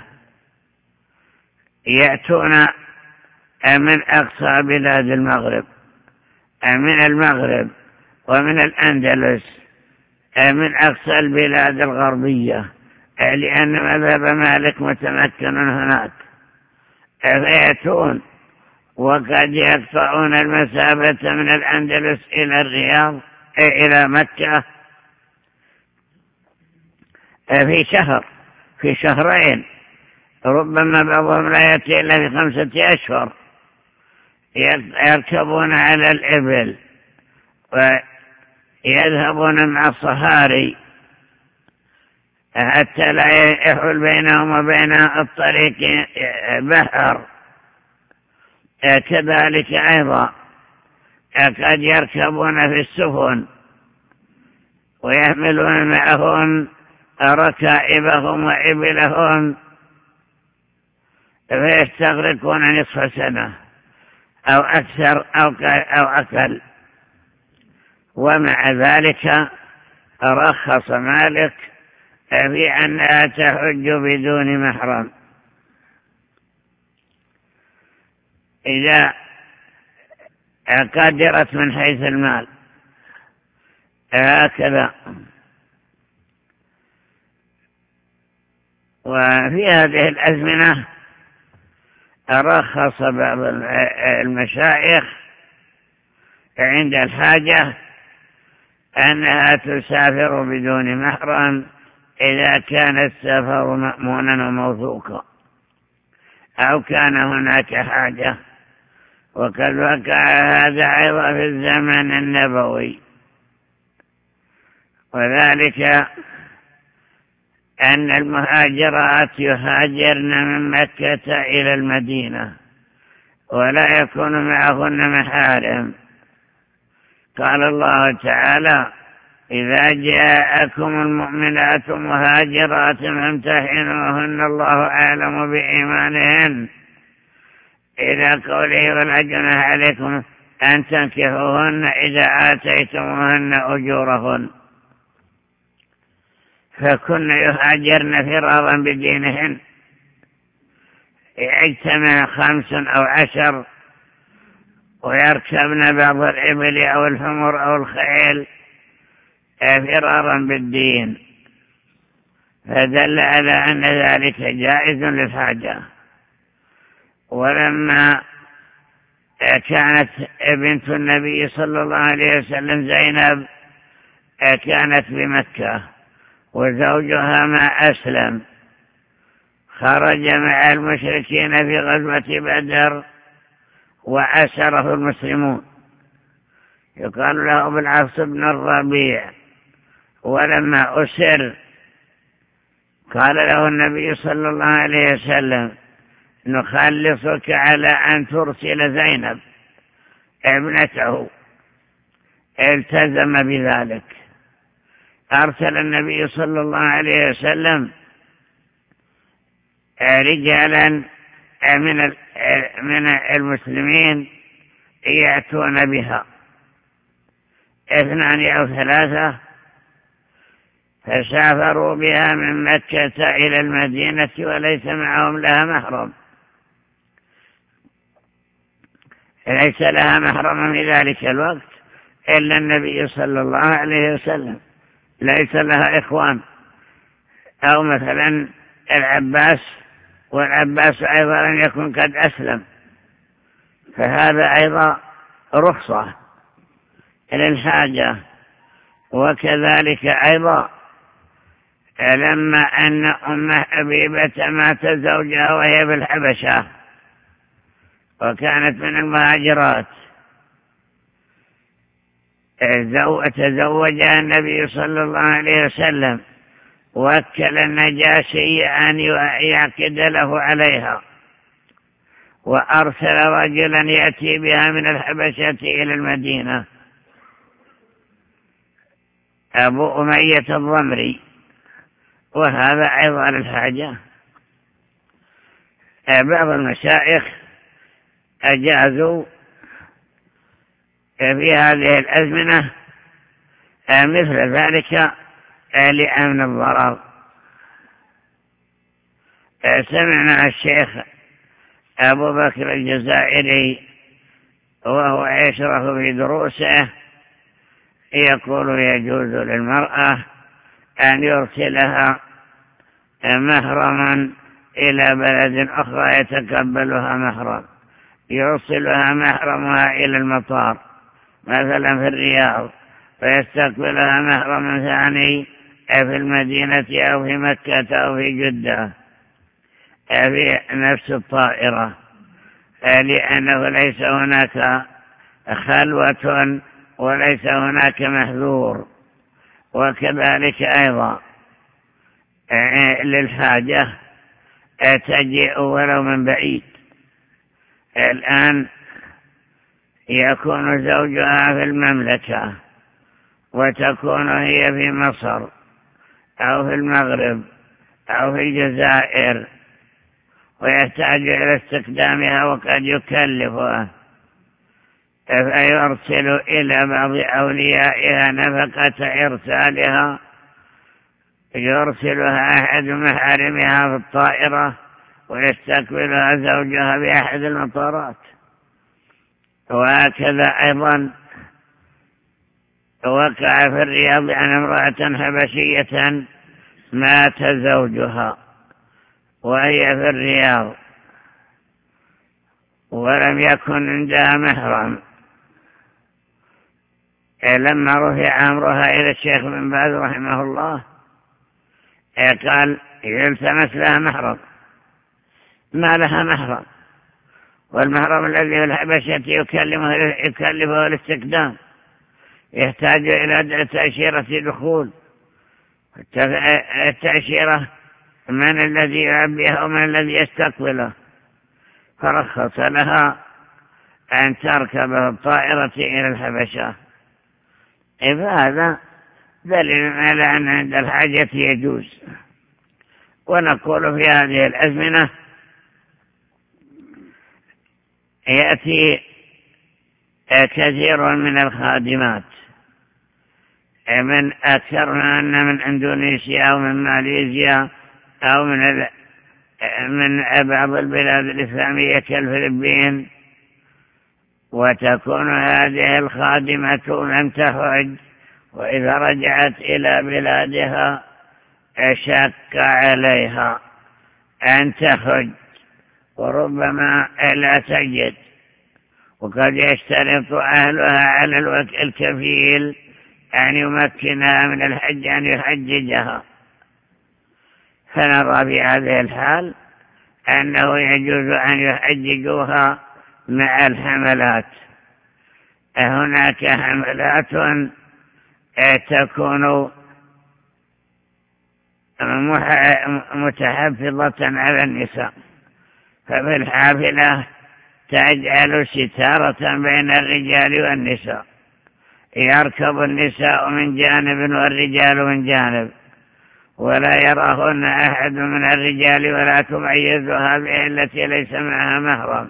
يأتون من أقصى بلاد المغرب، من المغرب ومن الأندلس، من أقصى البلاد الغربية، لأن مذهب مالك متمكن هناك، فيأتون وقد يقطعون المسافة من الأندلس إلى الرياض إلى مكة في شهرين، ربما بعضهم لا يأتي إلا في 5 أشهر. يركبون على الإبل ويذهبون مع الصهاري حتى لا يحول بينهم وبين الطريق بحر. كذلك أيضا قد يركبون في السفن ويحملون معهم ركائبهم وإبلهم، فيستغرقون نصف سنة أو أكثر أو أقل. ومع ذلك رخص مالك في أنها تحج بدون محرم إذا قدرت من حيث المال. هكذا. وفي هذه الأزمنة رخص بعض المشايخ عند الحاجة أنها تسافر بدون محرم إذا كان السفر مأمونا وموثوقا أو كان هناك حاجة. وقد وقع هذا أيضا في الزمن النبوي، وذلك أن المهاجرات يهاجرن من مكة إلى المدينة ولا يكون معهن محارم. قال الله تعالى: إذا جاءكم المؤمنات مهاجرات فامتحنوهن الله أعلم بإيمانهن، إلى قوله: ولا جناح عليكم أن تنكحوهن إذا آتيتموهن أجورهن. فكن يهاجرن فرارا بدينهن، يجتمع 5 أو 10 ويركبن بعض الإبل أو الحمر أو الخيل فرارا بالدين، فدل على أن ذلك جائز للحاجة. ولما كانت بنت النبي صلى الله عليه وسلم زينب كانت بمكة وزوجها ما أسلم، خرج مع المشركين في غزوة بدر وأسره المسلمون، يقال له أبو العاص بن الربيع. ولما أسر قال له النبي صلى الله عليه وسلم: نخلصك على أن ترسل زينب ابنته. التزم بذلك. أرسل النبي صلى الله عليه وسلم رجالا من المسلمين يأتون بها 2 أو 3، فسافروا بها من مكة إلى المدينة وليس معهم لها محرم، ليس لها محرم في ذلك الوقت إلا النبي صلى الله عليه وسلم، ليس لها إخوان، أو مثلا العباس، والعباس أيضا لم يكن قد أسلم، فهذا أيضا رخصة للحاجة. وكذلك أيضا لما أن أم حبيبة مات زوجها وهي في الحبشة وكانت من المهاجرات، تزوجها النبي صلى الله عليه وسلم، وكل النجاشي أن يعقد له عليها، وأرسل رجلا يأتي بها من الحبشة إلى المدينة، أبو أمية الضمري، وهذا أيضا الحاجة. بعض المشايخ أجازوا في هذه الأزمنة مثل ذلك لأمن الضرر. سمعنا الشيخ أبو بكر الجزائري وهو يشرح في دروسه يقول: يجوز للمرأة أن يرسلها محرما إلى بلد أخرى يتقبلها محرم، يرسلها محرمها إلى المطار مثلا في الرياض، فيستقبلها محرم ثاني في المدينة أو في مكة أو في جدة في نفس الطائرة، لأنه ليس هناك خلوة وليس هناك محذور. وكذلك أيضا للحاجة تجيء ولو من بعيد. الآن يكون زوجها في المملكة وتكون هي في مصر أو في المغرب أو في الجزائر، ويحتاج إلى استخدامها وقد يكلفها، فيرسل إلى بعض أوليائها نفقة إرسالها، يرسلها أحد محارمها في الطائرة ويستقبلها زوجها بأحد المطارات. وهكذا أيضا وقع في الرياض عن امرأة حبشية مات زوجها وهي في الرياض ولم يكن عندها محرم. لما رفع أمرها إلى الشيخ بن باز رحمه الله قال: يلتمس لها محرم، ما لها محرم، والمحرم الذي في الحبشة يكلفه الاستقدام، يحتاج إلى تأشيرة دخول. التأشيرة من الذي يعبيها ومن الذي يستقبله، فرخص لها أن تركب الطائرة إلى الحبشة. فهذا دليل على أن عند الحاجة يجوز. ونقول في هذه الأزمنة يأتي كثير من الخادمات من أكثرنا أن من إندونيسيا أو من ماليزيا أو من بعض البلاد الإسلامية كالفلبين، وتكون هذه الخادمة لم تحج، وإذا رجعت إلى بلادها شك عليها أن تحج، وربما لا تجد، وقد يشترط أهلها على الكفيل أن يمكنها من الحج أن يحججها. فنرى في هذه الحال أنه يجوز أن يحججوها مع الحملات. هناك حملات تكون متحفظة على النساء، ففي الحافلة تجعل ستارة بين الرجال والنساء، يركب النساء من جانب والرجال من جانب، ولا يراهن أحد من الرجال، ولا تميز هذه التي ليس معها محرم.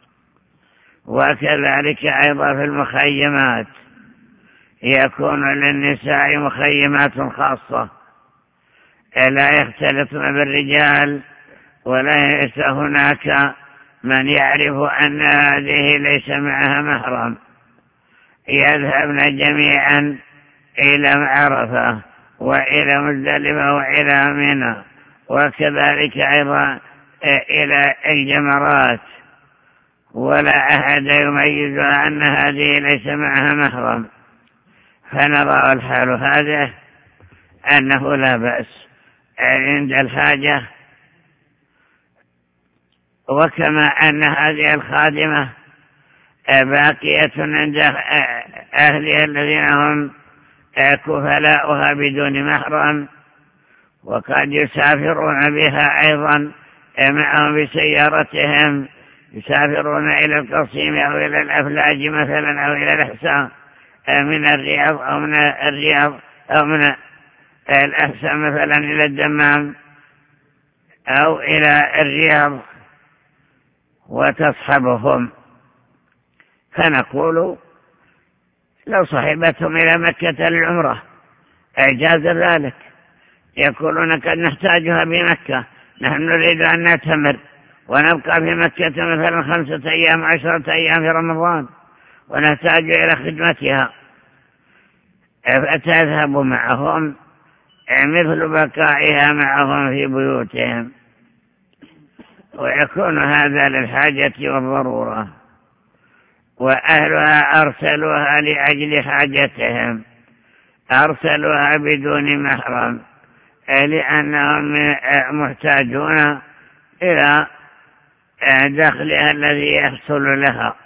وكذلك أيضا في المخيمات يكون للنساء مخيمات خاصة لا يختلطن بالرجال، وليس هناك من يعرف أن هذه ليس معها محرم، يذهبن جميعا إلى عرفة وإلى مزدلفة وإلى منى، وكذلك أيضا إلى الجمرات، ولا أحد يميزها أن هذه ليس معها محرم. فنرى الحال هذا أنه لا بأس عند الحاجة. وكما أن هذه الخادمة باقية عند أهلها الذين هم كفلاؤها بدون محرم، وقد يسافرون بها أيضا معهم بسيارتهم، يسافرون إلى القصيم أو إلى الأفلاج مثلا، أو إلى الإحساء من الرياض أو من الإحساء مثلا إلى الدمام أو إلى الرياض، وتصحبهم. فنقول لو صحبتهم إلى مكة للعمرة أجاز ذلك، يقولون قد نحتاجها بمكة، نحن نريد أن نعتمر ونبقى في مكة مثلا 5 أيام 10 أيام في رمضان، ونحتاج إلى خدمتها، فتذهب معهم مثل بقائها معهم في بيوتهم، ويكون هذا للحاجة والضرورة. وأهلها أرسلوها لأجل حاجتهم، أرسلوها بدون محرم لأنهم محتاجون إلى دخلها الذي يحصل لها،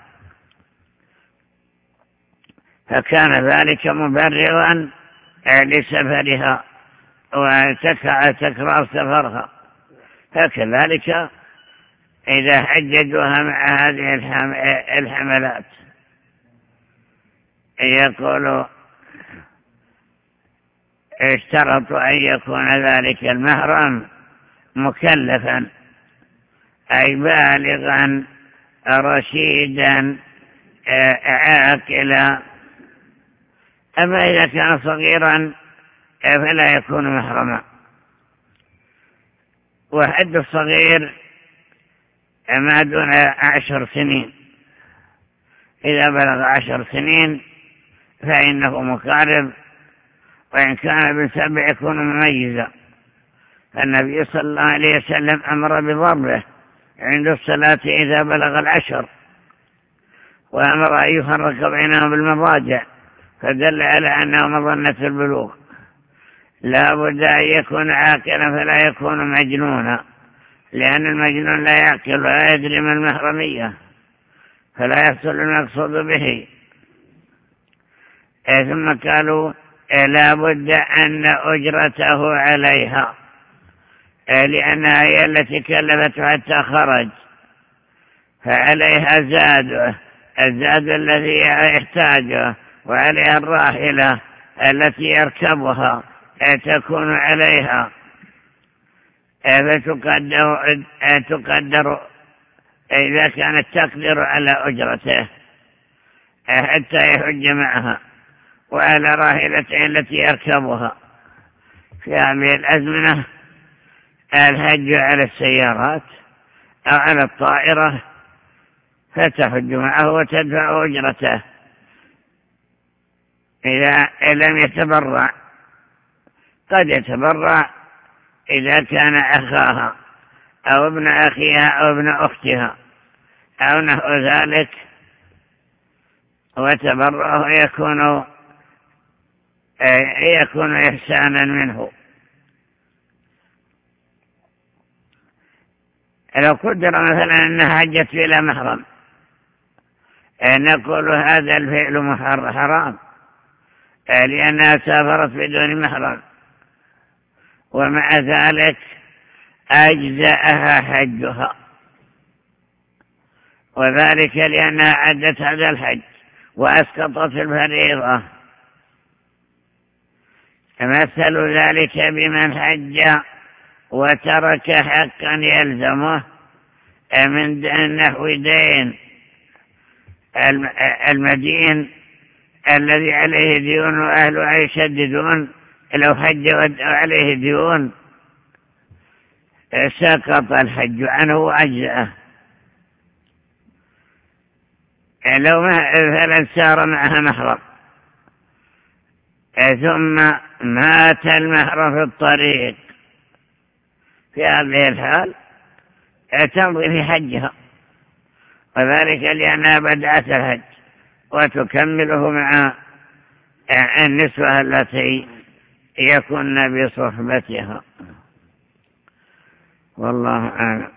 فكان ذلك مبررا لسفرها وتكرار سفرها. فكذلك إذا حججوها مع هذه الحملات يقول اشترطوا أن يكون ذلك المحرم مكلفا أي بالغا رشيدا عاقلا. أما إذا كان صغيرا فلا يكون محرما. وحد الصغير ما دون 10 سنين، إذا بلغ 10 سنين فإنه مقارب، وإن كان ب7 يكون مميزا. النبي صلى الله عليه وسلم أمر بضربه عند الصلاة إذا بلغ 10، وأمر أن يفرق بينهم بالمضاجع، فدل على أنه مظنة البلوغ. لا بد أن يكون عاقلا فلا يكون مجنونا، لأن المجنون لا يعقل ولا يدري ما المحرمية، فلا يحصل المقصود به. ثم قالوا لا بد أن أجرته عليها، لأنها هي التي كلفته حتى خرج، فعليها الزاد الذي يحتاجه، وعليها الراحلة التي يركبها تكون عليها، فتقدر إذا كانت تقدر على أجرته حتى يحج معها، وعلى راحلته التي يركبها. في هذه الأزمنة الحج على السيارات أو على الطائرة، فتحج معه وتدفع أجرته إذا لم يتبرع. قد يتبرع إذا كان أخاها أو ابن أخيها أو ابن أختها أو نحو ذلك، وتبرعه يكون إحسانا منه. لو قدر مثلا أنها حجت بلا محرم نقول هذا الفعل حرام لأنها سافرت بدون محرم، ومع ذلك أجزأها حجها، وذلك لأنها عدت هذا الحج وأسقطت الفريضة. مثل ذلك بمن حج وترك حقا يلزمه من نحو دين المدين الذي عليه ديون وأهله يشددون، لو حج وعليه ديون سقط الحج عنه وأجزأه. لو مثلا سار معها محرم ثم مات المحرم في الطريق، في هذه الحال تمضي في حجها، وذلك لأنها بدأت الحج وتكمله مع النسوة التي يكون بصحبتها. والله أعلم.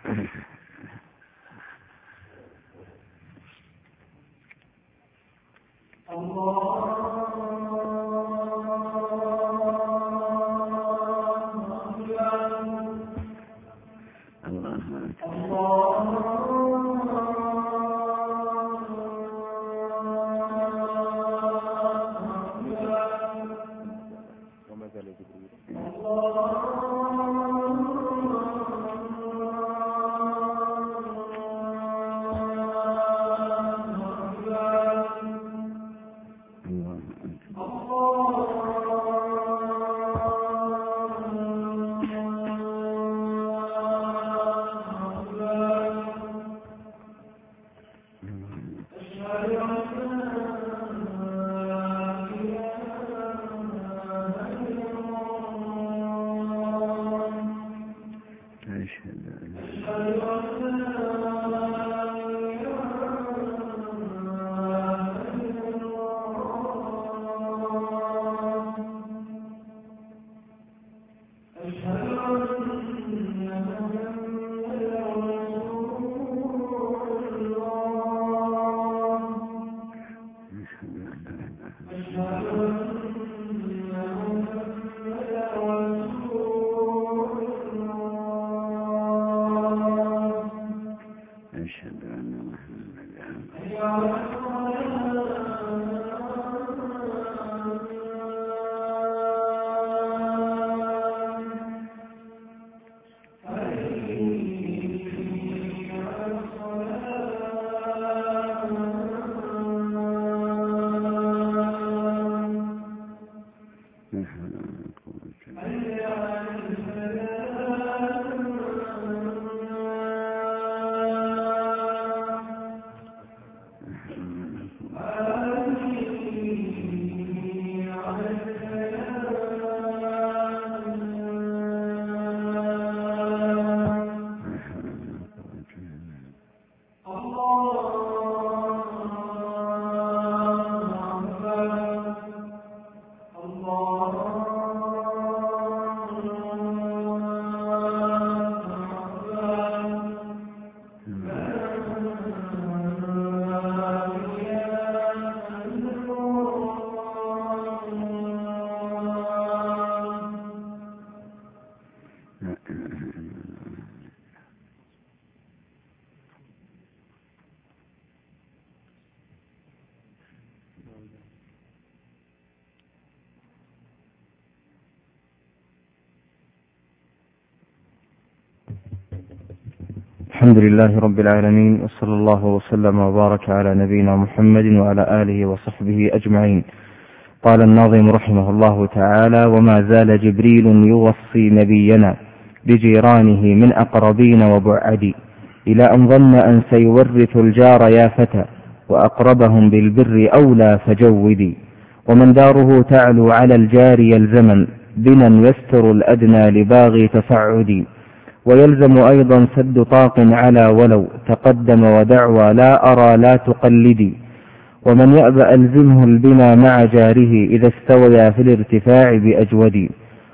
الحمد لله رب العالمين، وصلى الله وسلم وبارك على نبينا محمد وعلى آله وصحبه أجمعين. قال الناظم رحمه الله تعالى: وما زال جبريل يوصي نبينا بجيرانه من أقربين وبعد، إلى أن ظن أن سيورث الجار يا فتى، وأقربهم بالبر أولى فجودي. ومن داره تعلو على الجار يلزما، بنا يستر الأدنى لباغي تصعدي. ويلزم أيضا سد طاق على ولو تقدم ودعوى لا أرى لا تقلدي. ومن يأبى ألزمه البنا مع جاره، إذا استويا في الارتفاع بأجودي.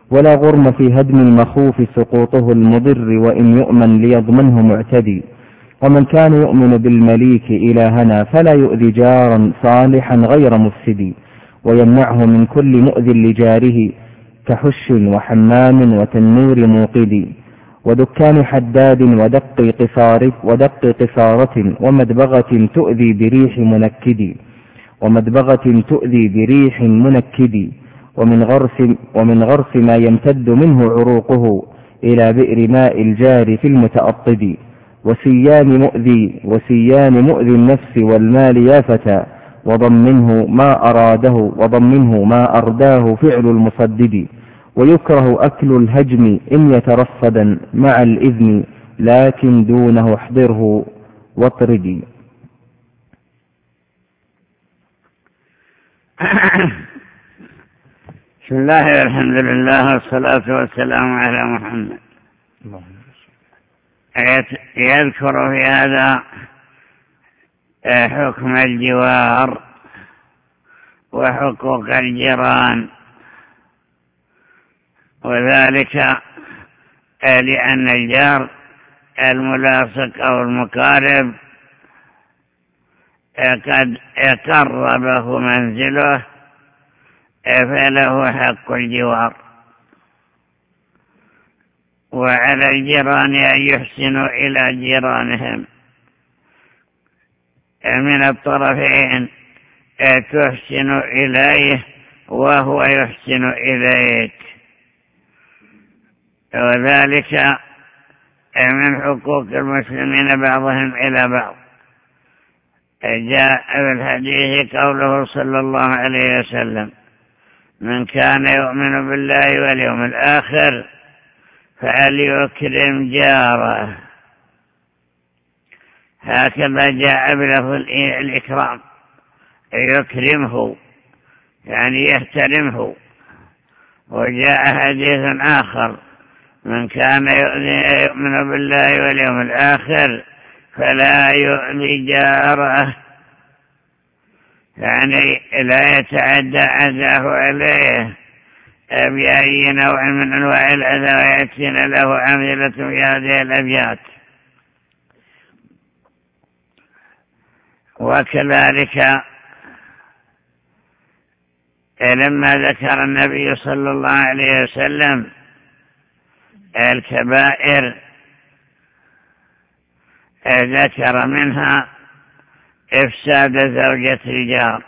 ولا غرم في هدم المخوف سقوطه المضر، وإن يؤمن ليضمنه معتدي. ومن كان يؤمن بالمليك إلهنا فلا يؤذي جارا صالحا غير مفسد، ويمنعه من كل مؤذ لجاره كحش وحمام وتنور موقد، ودكان حداد ودق قصارة ومدبغة تؤذي بريح منكد، ومن غرس ما يمتد منه عروقه إلى بئر ماء الجار في المتأطد، وسيان مؤذي النفس والمال يا فتى، وضمنه ما أرداه فعل المصدد، ويكره أكل الهجم إن يترصدا مع الإذن، لكن دونه احضره واطردي. بسم الله والحمد لله والصلاة والسلام على محمد. يذكر في هذا حكم الجوار وحقوق الجيران، وذلك لأن الجار الملاصق أو المقارب قد قربه منزله فله حق الجوار، وعلى الجيران أن يحسنوا إلى جيرانهم من الطرفين، تحسن إليه وهو يحسن إليك، وذلك من حقوق المسلمين بعضهم إلى بعض. جاء في الحديث قوله صلى الله عليه وسلم: من كان يؤمن بالله واليوم الآخر فليكرم جاره. هكذا جاء بلفظ الإكرام، يكرمه يعني يحترمه. وجاء حديث آخر: من كان يؤمن بالله واليوم الآخر فلا يؤذي جاره، يعني لا يتعدى أذاه عليه بأي نوع من أنواع الأذى، ويأتينا له أمثلة في هذه الأبيات. وكذلك لما ذكر النبي صلى الله عليه وسلم الكبائر ذكر منها إفساد زوجة الجار.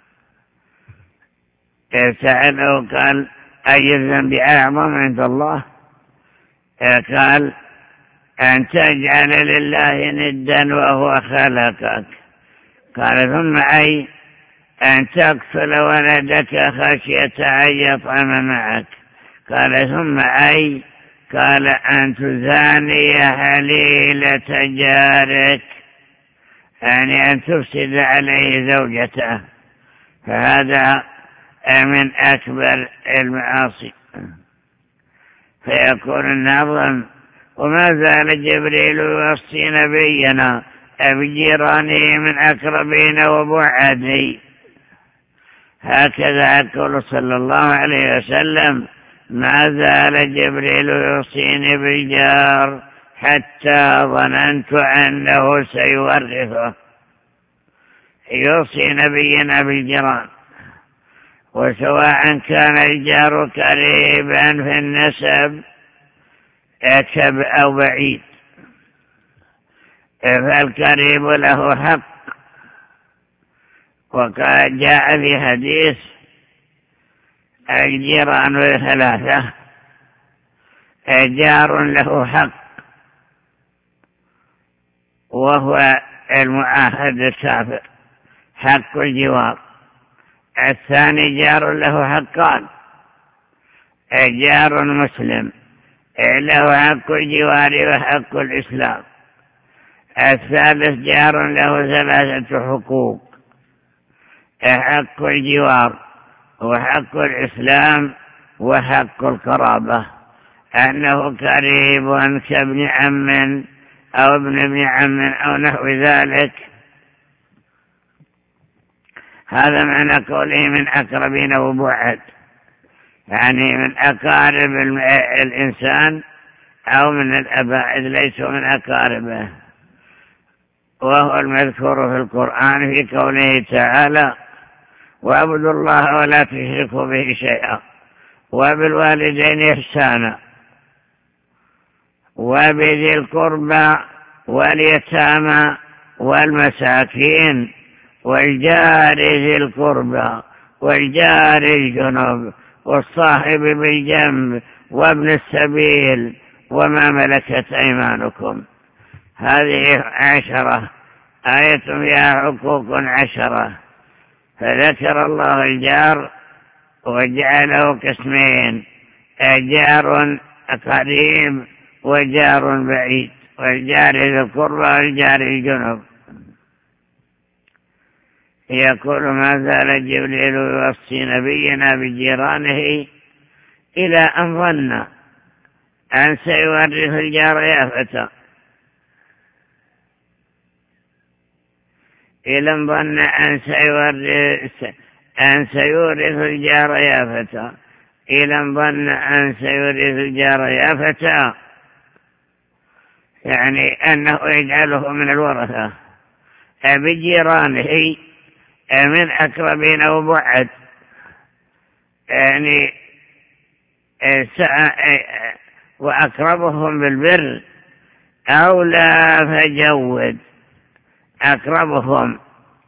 سأله قال: أي الذنب أعظم عند الله؟ قال: أن تجعل لله ندا وهو خلقك. قال: ثم أي؟ أن تقتل ولدك خشية أن يطعم معك. قال: ثم أي؟ قال: أن تزاني حليلة جارك، يعني أن تفسد عليه زوجته، فهذا من أكبر المعاصي. فيقول الناظم: وما زال جبريل يوصي نبينا بجيرانه من أقربين وبعدي. هكذا يقول صلى الله عليه وسلم: ما زال جبريل يوصيني بالجار حتى ظننت أنه سيورثه. يوصي نبينا بالجيران، وسواء كان الجار قريبا في النسب أو بعيد، فالقريب له حق. وقد جاء في حديث: الجيران ثلاثة، جار له حق وهو المعاهد الكافر، حق الجوار. الثاني جار له حقان، جار مسلم له حق الجوار وحق الإسلام. الثالث جار له ثلاثة حقوق: حق الجوار وحق الإسلام وحق القرابة، أنه قريب كابن عم أو ابن ابن عم أو نحو ذلك. هذا معنى قوله من أقربين وبعد، يعني من أقارب الإنسان أو من الأبائد ليسوا من أقاربه، وهو المذكور في القرآن في قوله تعالى: واعبدوا الله ولا تشركوا به شيئا وبالوالدين إحسانا وبذي القربى واليتامى والمساكين والجار ذي القربى والجار الجنب والصاحب بالجنب وابن السبيل وما ملكت أيمانكم. هذه 10 آية فيها حقوق 10، فذكر الله الجار وجعله قسمين: جار قريب وجار بعيد، والجار ذي القربى والجار الجنب. يقول: ما زال جبريل يوصي نبينا بجيرانه إلى أن ظن أن سيورث الجار يافته، إلى أن ظن أن سيورث الجار يافته، إلى أن ظن أن سيورث الجار يافته، يعني أنه يجعله من الورثة بجيرانه من أقربين أو بعد، يعني وأقربهم بالبر أو لا فجود أقربهم.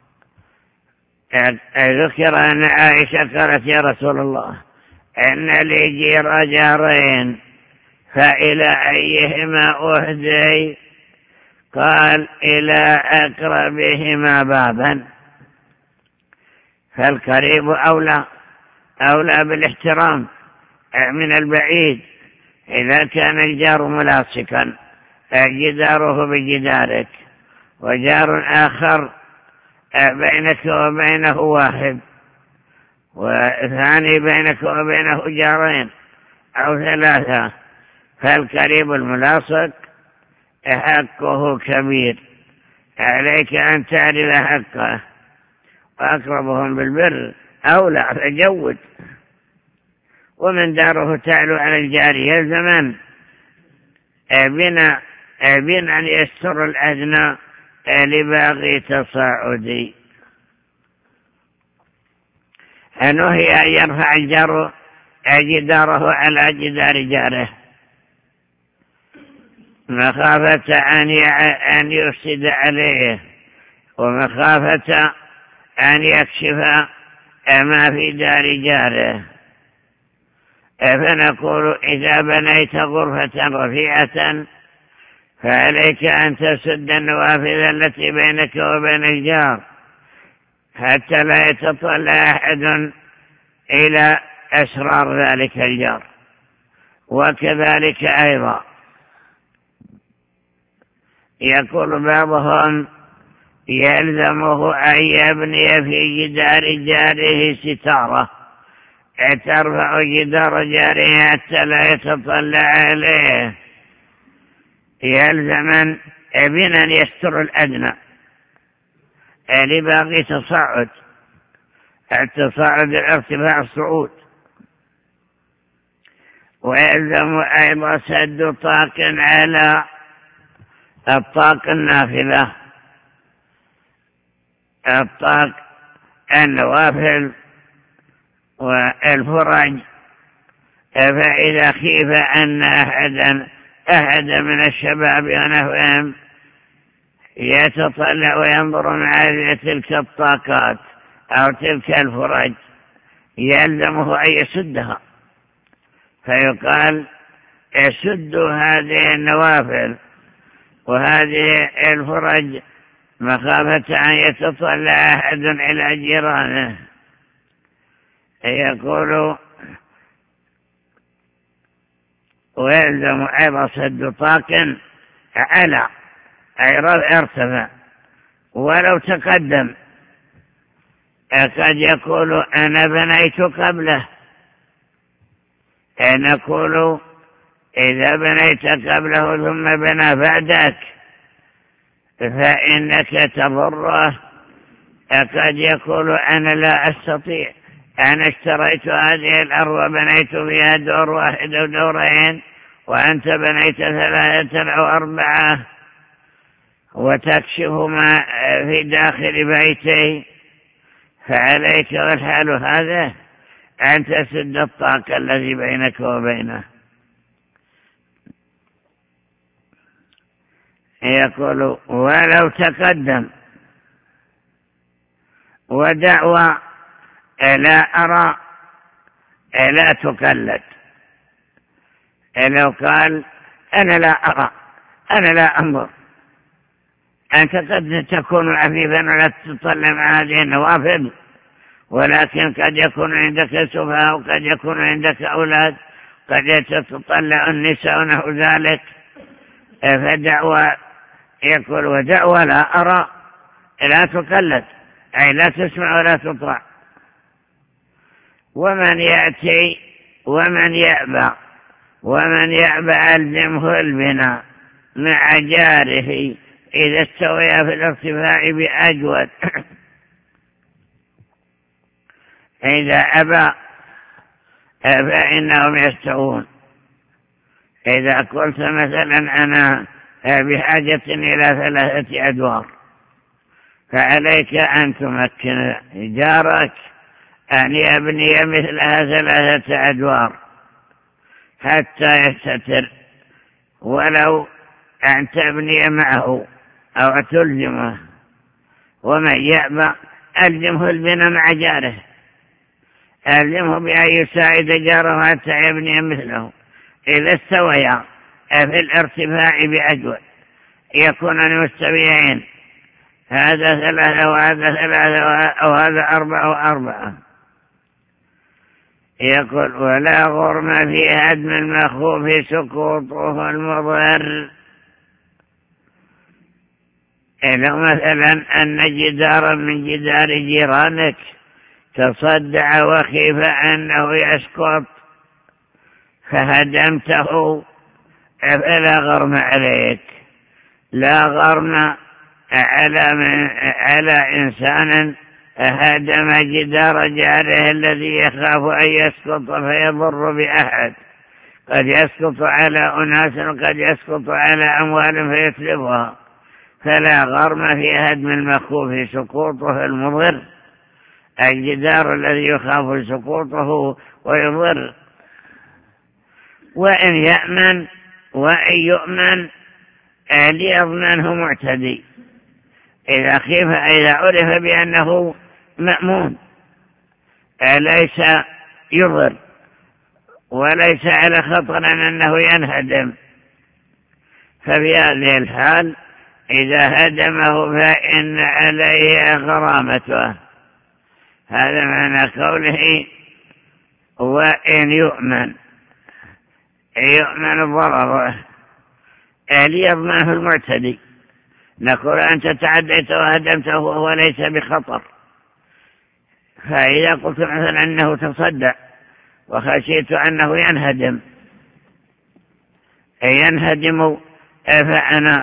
ذكر أن عائشة قالت: يا رسول الله، إن لي جارين فإلى أيهما أهدي؟ قال: إلى أقربهما بابا. فالقريب أولى بالاحترام من البعيد. إذا كان الجار ملاصقا جداره بجدارك، وجار آخر بينك وبينه واحد، وثاني بينك وبينه جارين أو 3، فالقريب الملاصق حقه كبير، عليك أن تعرف حقه، وأقربهم بالبر أولى فجود. ومن داره تعلو على الجار يلزمن بنا أن يستر الأدنى لباغي تصاعدي. نهي أن يرفع الجار جداره على جدار جاره مخافة أن يفسد عليه، ومخافة أن يكشف ما في دار جاره. فنقول: إذا بنيت غرفة رفيعة فعليك أن تسد النوافذ التي بينك وبين الجار حتى لا يتطلع أحد إلى أسرار ذلك الجار. وكذلك أيضا يقول بعضهم: يلزمه أن يبني في جدار جاره ستارة ترفع جدار جاره حتى لا يتطلع عليه. يلزم بنا أن يستر الأدنى لباقي تصاعد، التصاعد الارتفاع الصعود. ويلزم أيضا سد طاق على الطاق النافذة، الطاق النوافل والفرج، فإذا خيف أن أحد من الشباب ونحوهم يتطلع وينظر من على تلك الطاقات أو تلك الفرج يلزمه أن يسدها، فيقال: سدوا هذه النوافل وهذه الفرج مخافة أن يتطلع أحد إلى جيرانه. يقول: ويلزم أيضا سد طاق على أي ارتفع ولو تقدم. قد يقول: أنا بنيت قبله. نقول: إذا بنيت قبله ثم بنى بعدك فإنك تضره. قد يقول: أنا لا أستطيع أنا اشتريت هذه الأرض وبنيت فيها دور واحد أو دورين، وأنت بنيت 3 أو 4 وتكشف ما في داخل بيتي، فعليك والحال هذا أن تسد الطاق الذي بينك وبينه. يقول ولو تقدم ودعوى لا أرى لا تقلد. لو قال أنا لا أرى أنا لا أنظر، أنت قد تكون عفيفا ولا تطلع مع هذه النوافل، ولكن قد يكون عندك سفهاء وقد يكون عندك أولاد، قد تطلع النساء ونحو ذلك. فدعوى يقول ودعوى لا أرى لا تقلد، أي لا تسمع ولا تطاع. ومن يأتي ومن يأبى ألزمه البناء مع جاره إذا استويا في الارتفاع بأجود. إذا أبى فإنهم يستوون. إذا قلت مثلا أنا بحاجة إلى 3 أدوار، فعليك أن تمكن جارك أن يبني مثلها 3 أدوار حتى يستتر، ولو أن تبني معه أو تلزمه. ومن يأبى ألزمه البناء مع جاره، ألزمه بأن يساعد جاره حتى يبني مثله. إذا استويا في الارتفاع بأجود يكونان مستويين، هذا 3 وهذا 3 أو هذا 4 و4. يقول ولا غرم في هدم المخوف سقوطه المضر. لو مثلا أن جدارا من جدار جيرانك تصدع وخيف أنه يسقط فهدمته، فلا غرم عليك، لا غرم على إنسان هدم جدار جاره الذي يخاف أن يسقط فيضر بأحد. قد يسقط على أناس وقد يسقط على أموال فيتلفها، فلا غرم في هدم المخوف سقوطه المضر، الجدار الذي يخاف سقوطه ويضر. وإن يؤمن ليضمنه معتدي، إذا عرف بأنه مأمون ليس يضر وليس على خطر أنه ينهدم، ففي هذه الحال إذا هدمه فإن عليه غرامته. هذا معنى قوله وإن يؤمن ضرره ليضمنه المعتدي. نقول أنت تعديت وهدمته وهو ليس بخطر، فإذا قلت مثلا أنه تصدع وخشيت أنه ينهدم فأنا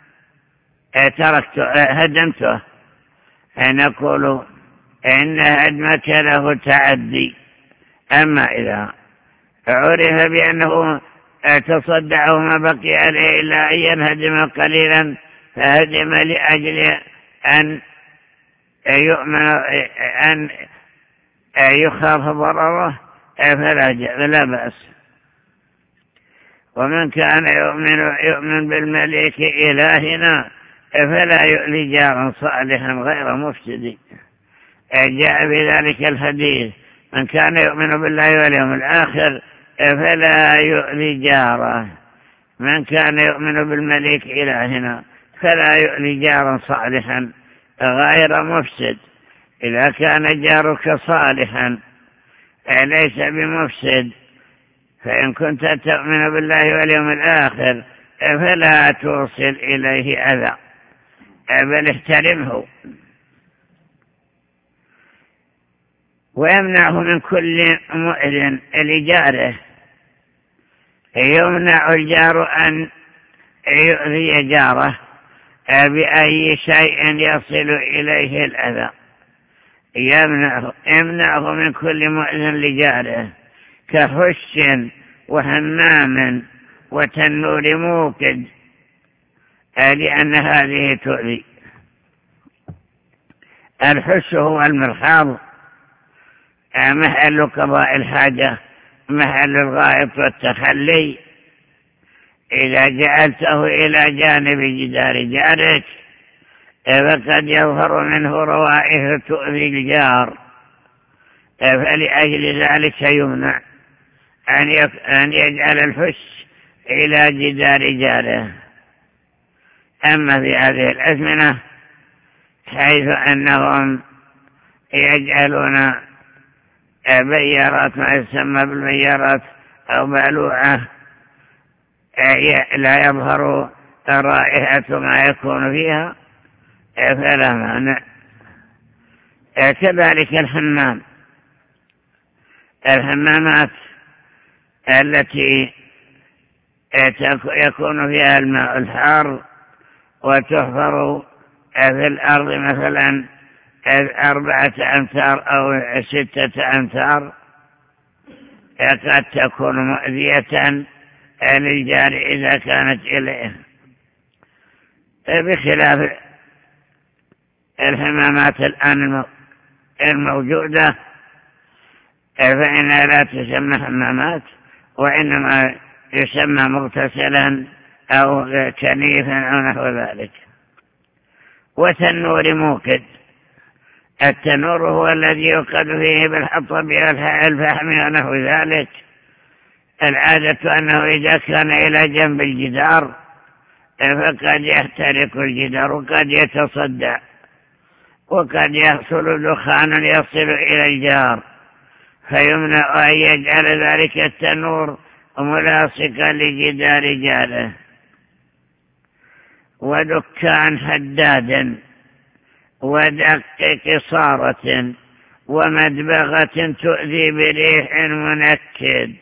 هدمته، نقول إن هدمك له تعدي. أما إذا عرف بأنه تصدع وما بقي عليه إلا أن ينهدم قليلا فهدم لأجل أن يخاف ضرره فلا بأس. ومن كان يؤمن بالملك إلهنا فلا يؤذي جارا صالحا غير مفسد. جاء بذلك الحديث من كان يؤمن بالله واليوم الآخر فلا يؤذي جاره. من كان يؤمن بالملك إلهنا فلا يؤذي جارا صالحا غير مفسد. إذا كان جارك صالحا ليس بمفسد، فإن كنت تؤمن بالله واليوم الآخر فلا توصل إليه أذى، بل احترمه. ويمنعه من كل مؤذن لجاره. يمنع الجار أن يؤذي جاره بأي شيء يصل إليه الأذى. يمنعه من كل مؤذن لجاره، كحش وهمام وتنور موقد، لأن هذه تؤذي. الحش هو المرحاض، محل قضاء الحاجة، محل الغائط والتخلي. إذا جعلته إلى جانب جدار جارك فقد يظهر منه روائح تؤذي الجار، فلأجل ذلك يمنع أن يجعل الحش إلى جدار جاره. أما في هذه الأزمنة حيث أنهم يجعلون بيارات، ما يسمى بالبيارات أو بالوعة، لا يظهر رائحة ما يكون فيها، فلا مانع. كذلك الحمامات التي يكون فيها الماء الحار وتحفر في الأرض مثلا 4 أمتار أو 6 أمتار، قد تكون مؤذية للجار إذا كانت إليه، بخلاف الحمامات الآن الموجودة فإنها لا تسمى حمامات، وإنما يسمى مغتسلا أو كنيفا أو نحو ذلك. وتنور موقد، التنور هو الذي يوقد فيه بالحطب والفحم ونحو ذلك. العادة أنه إذا كان إلى جنب الجدار فقد يحترق الجدار وقد يتصدع، وقد يحصل دخان يصل إلى الجار، فيمنع أن يجعل ذلك التنور ملاصقا لجدار جاره. ودكان حداد، ودق قصارة، ومدبغة تؤذي بريح منكد.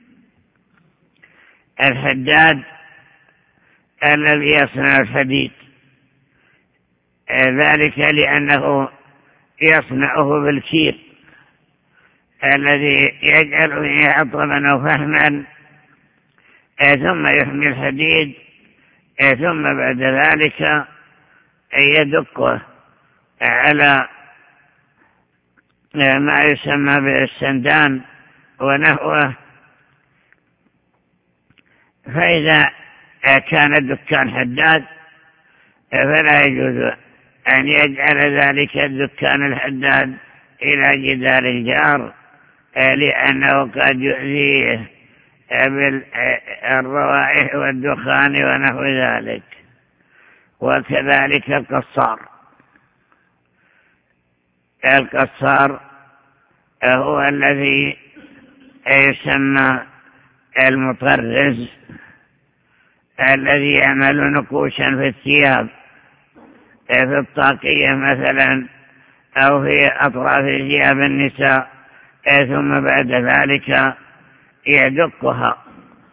الحداد الذي يصنع الحديد، ذلك لأنه يصنعه بالكير الذي يجعل فيه حطبا أو فحما، ثم يحمي الحديد، ثم بعد ذلك يدقه على ما يسمى بالسندان ونحوه. فإذا كان الدكان حداد فلا يجوز أن يجعل ذلك الدكان الحداد إلى جدار الجار، لأنه قد يؤذيه بالروائح والدخان ونحو ذلك. وكذلك القصار هو الذي يسمى المطرز، الذي يعمل نقوشا في الثياب، في الطاقية مثلا أو في أطراف ثياب النساء، ثم بعد ذلك يدقها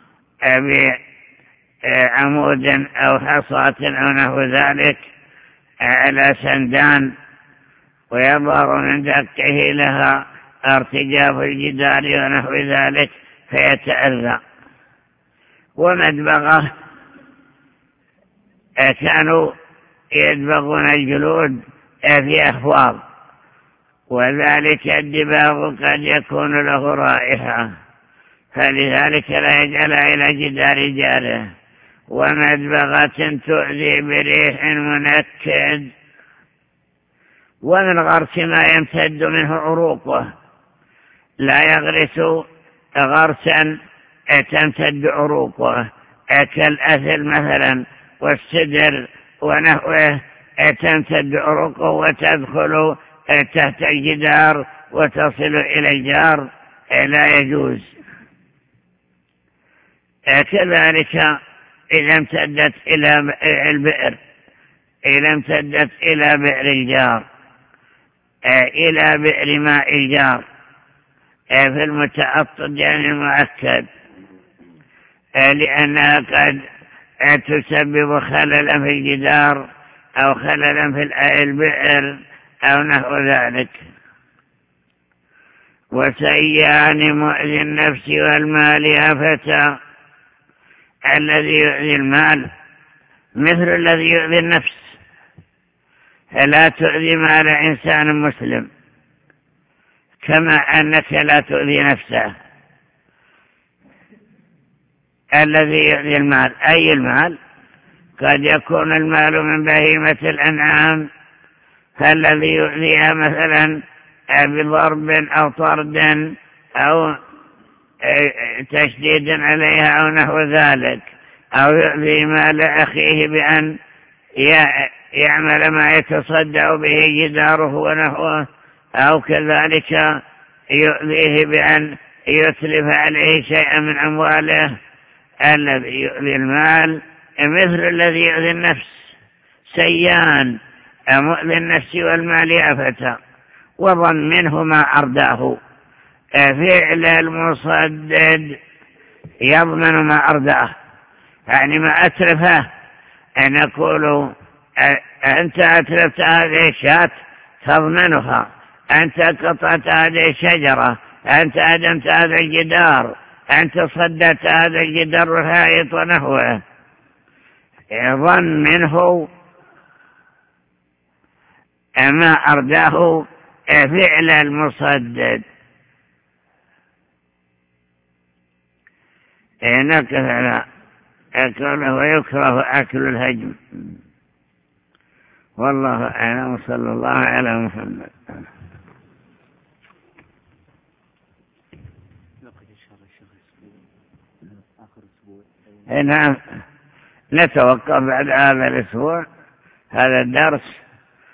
بعمود أو حصاة أو نحو ذلك على سندان، ويظهر من دقه لها ارتجاف الجدار ونحو ذلك فيتأذى. ومدبغة، كانوا يدبغون الجلود في أخواض، وذلك الدباغ قد يكون له رائحة، فلذلك لا يجعل إلى جدار جاره. ومدبغة تؤذي بريح منكد. ومن غرس ما يمتد منه عروقه، لا يغرس غرسا تمتد عروقه كالأثل مثلا والسدر ونحوه، تمتد عروقه وتدخل تحت الجدار وتصل إلى الجار، لا يجوز. كذلك إذا امتدت إلى البئر، إذا امتدت إلى بئر الجار، إلى بئر ماء الجار في المتأطد يعني المؤكد، لأنها قد تسبب خللا في الجدار أو خللا في البئر أو نحو ذلك. وسيان مؤذي النفس والمال آفة. الذي يؤذي المال مثل الذي يؤذي النفس، لا تؤذي مال إنسان مسلم كما أنك لا تؤذي نفسه. الذي يؤذي المال أي المال؟ قد يكون المال من بهيمة الأنعام، فالذي يؤذيها مثلا بضرب أو طرد أو تشديد عليها أو نحو ذلك، أو يؤذي مال أخيه بأن يعمل ما يتصدع به جداره ونحوه، أو كذلك يؤذيه بأن يتلف عليه شيئا من أمواله. الذي يؤذي المال مثل الذي يؤذي النفس، سيان مؤذي النفس والمال آفة. وظن منه ما أرداه، فعل المصدد يضمن ما أرداه، يعني ما أتلفه. أن نقول أنت أتلفت هذه الشاة تضمنها، أنت قطعت هذه الشجرة، أنت أدمت هذا الجدار، أنت صدت هذا الجدار الحائط ونحوه. ظن منه ما أرداه فعل المصدد. نكث على أكله ويكره أكل الهجم. والله أعلم، صلى الله على محمد. نعم، نتوقف بعد هذا الأسبوع هذا الدرس